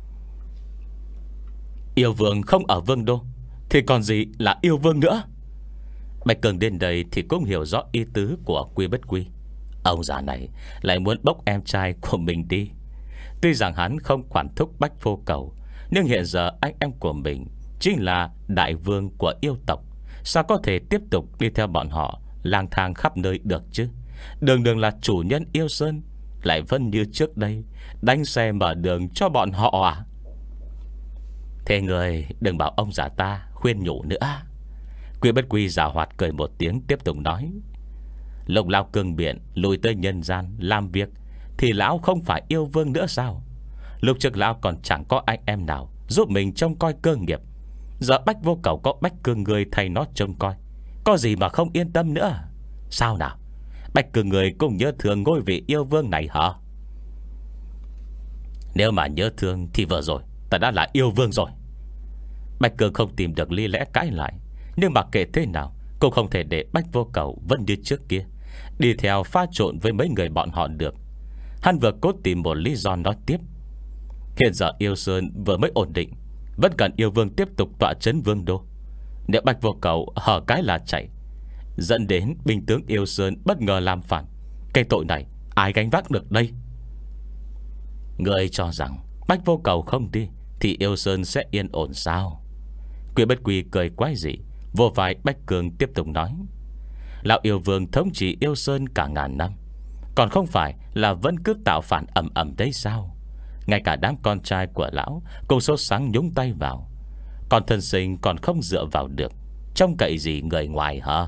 Yêu vương không ở vương đô thì còn gì là yêu vương nữa? Bạch Cường đến đây thì cũng hiểu rõ ý tứ của Quy Bất Quy. Ông già này lại muốn bốc em trai của mình đi. Tuy rằng hắn không quản thúc Bách Vô Cầu, nhưng hiện giờ anh em của mình chính là đại vương của yêu tộc, sao có thể tiếp tục đi theo bọn họ lang thang khắp nơi được chứ? Đường đường là chủ nhân Yêu Sơn, lại vẫn như trước đây đánh xe mở đường cho bọn họ à? Thế người đừng bảo ông già ta khuyên nhủ nữa. Quy Bất Quy giảo hoạt cười một tiếng, tiếp tục nói: Lục lao cương biển lùi tới nhân gian làm việc thì lão không phải yêu vương nữa sao? Lúc trước lão còn chẳng có anh em nào giúp mình trông coi cơ nghiệp. Giờ Bách Vô Cầu có Bách Cương người thay nó trông coi, có gì mà không yên tâm nữa? Sao nào? Bách Cương người cũng nhớ thương ngôi vị yêu vương này hả? Nếu mà nhớ thương thì vừa rồi ta đã là yêu vương rồi. Bạch Cương không tìm được lý lẽ cãi lại, nhưng mà kể thế nào cũng không thể để Bách Vô Cầu vẫn như trước kia đi theo pha trộn với mấy người bọn họ được. Hắn vừa cố tìm một lý do nói tiếp: Hiện giờ Yêu Sơn vừa mới ổn định, vẫn cần yêu vương tiếp tục tọa trấn vương đô. Nếu Bách Vô Cầu hở cái là chạy, dẫn đến binh tướng Yêu Sơn bất ngờ làm phản, cái tội này ai gánh vác được đây? Người cho rằng Bách Vô Cầu không đi thì Yêu Sơn sẽ yên ổn sao? Quy Bất Quy cười quái dị vô vai Bách Cường, tiếp tục nói: Lão yêu vương thống trị Yêu Sơn cả ngàn năm, còn không phải là vẫn cứ tạo phản ầm ầm đấy sao? Ngay cả đám con trai của lão cùng sốt sáng nhúng tay vào, còn thân sinh còn không dựa vào được, trông cậy gì người ngoài hả?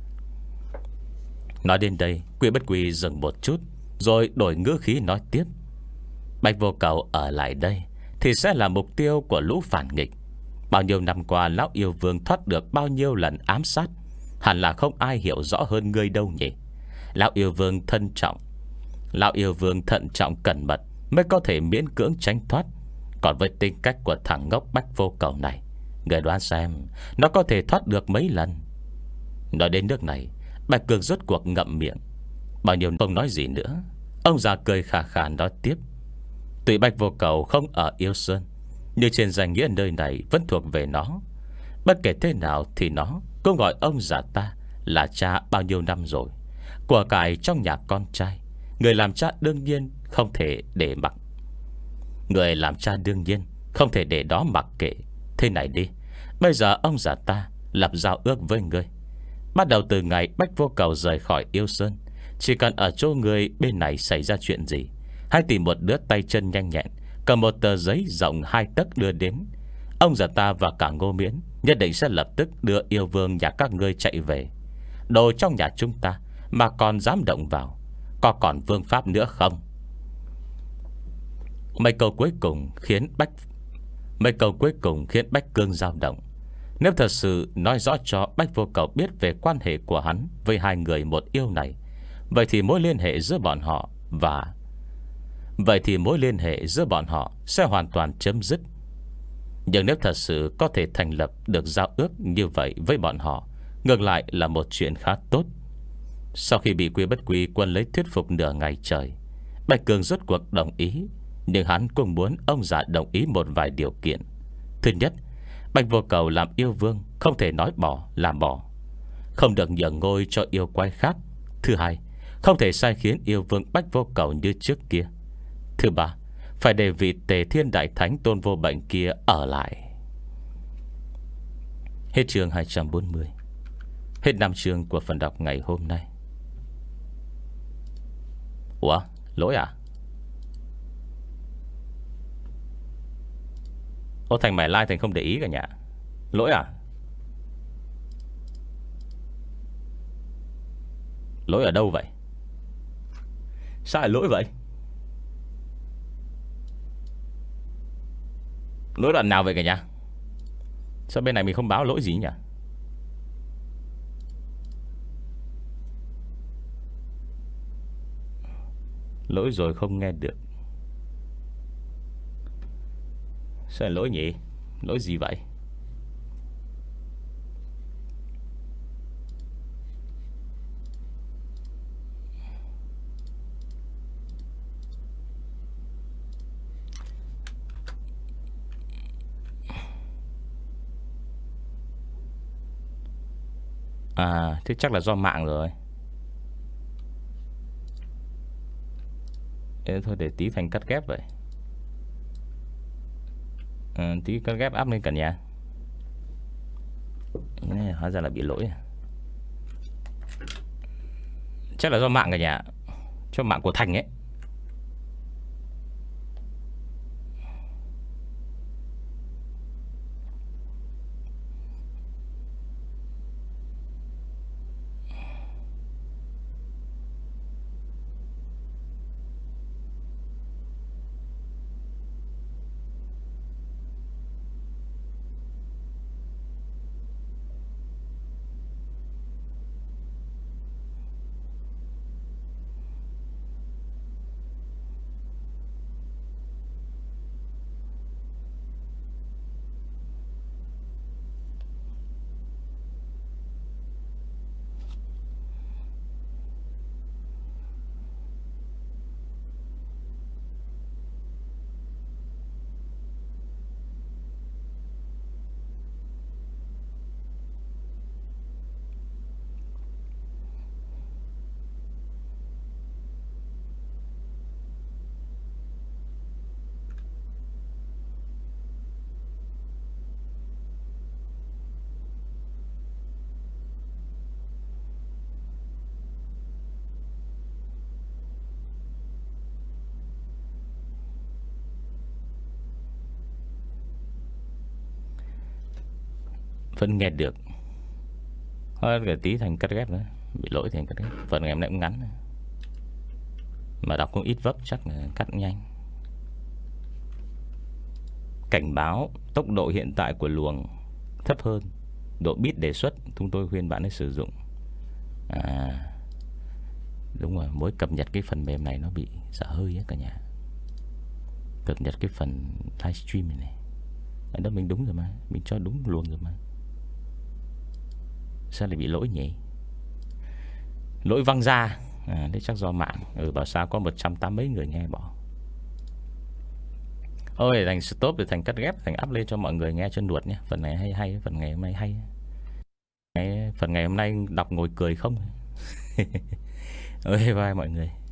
Nói đến đây, Quy Bất Quy dừng một chút, rồi đổi ngữ khí nói tiếp: Bạch Vô Cầu ở lại đây thì sẽ là mục tiêu của lũ phản nghịch. Bao nhiêu năm qua lão yêu vương thoát được bao nhiêu lần ám sát, hẳn là không ai hiểu rõ hơn ngươi đâu nhỉ. Lão yêu vương thân trọng Lão yêu vương thận trọng cẩn mật mới có thể miễn cưỡng tránh thoát. Còn với tính cách của thằng ngốc Bách Vô Cầu này, người đoán xem nó có thể thoát được mấy lần? Nói đến nước này, Bạch Cường rốt cuộc ngậm miệng. Bao nhiêu không nói gì nữa, ông già cười khà khà nói tiếp: Tuy Bạch Vô Cầu không ở Yêu Sơn, nhưng trên danh nghĩa nơi này vẫn thuộc về nó. Bất kể thế nào thì nó cũng gọi ông già ta là cha bao nhiêu năm rồi. Của cải trong nhà con trai, người làm cha đương nhiên không thể để mặc Người làm cha đương nhiên không thể để đó mặc kệ. Thế này đi, bây giờ ông già ta lập giao ước với ngươi. Bắt đầu từ ngày Bách Vô Cầu rời khỏi Yêu Sơn, chỉ cần ở chỗ người bên này xảy ra chuyện gì, hãy tìm một đứa tay chân nhanh nhẹn, cầm một tờ giấy rộng hai tấc đưa đến. Ông già ta và cả Ngô Miễn nhất định sẽ lập tức đưa yêu vương nhà các ngươi chạy về. Đồ trong nhà chúng ta mà còn dám động vào, có còn vương pháp nữa không? Mấy câu cuối cùng khiến Bách Mấy câu cuối cùng khiến Bách Cương dao động. Nếu thật sự nói rõ cho Bách Vô Cầu biết về quan hệ của hắn với hai người một yêu này, vậy thì mối liên hệ giữa bọn họ và Vậy thì mối liên hệ giữa bọn họ sẽ hoàn toàn chấm dứt. Nhưng nếu thật sự có thể thành lập được giao ước như vậy với bọn họ, ngược lại là một chuyện khá tốt. Sau khi bị Quy Bất Quy quân lấy thuyết phục nửa ngày trời, Bạch Cường rốt cuộc đồng ý. Nhưng hắn cũng muốn ông già đồng ý một vài điều kiện. Thứ nhất, Bạch Vô Cầu làm yêu vương không thể nói bỏ làm bỏ, không được nhường ngôi cho yêu quái khác. Thứ hai, không thể sai khiến yêu vương Bạch Vô Cầu như trước kia. Thứ ba, phải để vị Tề Thiên Đại Thánh Tôn Vô Bệnh kia ở lại. Hết chương hai trăm bốn mươi. Hết năm chương của phần đọc ngày hôm nay. Ủa, lỗi à? Ô, Thành mày like Thành không để ý cả nhà. Lỗi à? Lỗi ở đâu vậy? Sao lại lỗi vậy? Lỗi đoạn nào vậy cả nhà? Sao bên này mình không báo lỗi gì nhỉ? Lỗi rồi không nghe được. Sao lại lỗi nhỉ? Lỗi gì vậy? À, thế chắc là do mạng rồi. Ê, thôi để tí Thành cắt ghép vậy. À, tí cắt ghép áp lên cả nhà. Này, hóa ra là bị lỗi. Chắc là do mạng cả nhà. Cho mạng của Thành ấy. Vẫn nghe được. Thôi cái tí Thành cắt ghép nữa. Bị lỗi Thành cắt ghép. Phần ngày hôm nay cũng ngắn, mà đọc cũng ít vấp, chắc là cắt nhanh. Cảnh báo tốc độ hiện tại của luồng thấp hơn độ bit đề xuất, chúng tôi khuyên bạn nên sử dụng. À, đúng rồi, mỗi cập nhật cái phần mềm này nó bị dở hơi á cả nhà. Cập nhật cái phần livestream này này. Ở đó mình đúng rồi mà, mình cho đúng luồng rồi mà. Sao lại bị lỗi nhỉ? Lỗi văng ra. À, đấy chắc do mạng. Ừ, bảo sao có một trăm tám mấy người nghe bỏ. Ôi, Thành stop để Thành cắt ghép, Thành up lên cho mọi người nghe cho nuột nhé. Phần này hay hay, phần ngày hôm nay hay. Phần ngày hôm nay đọc ngồi cười không. Ôi, bye mọi người.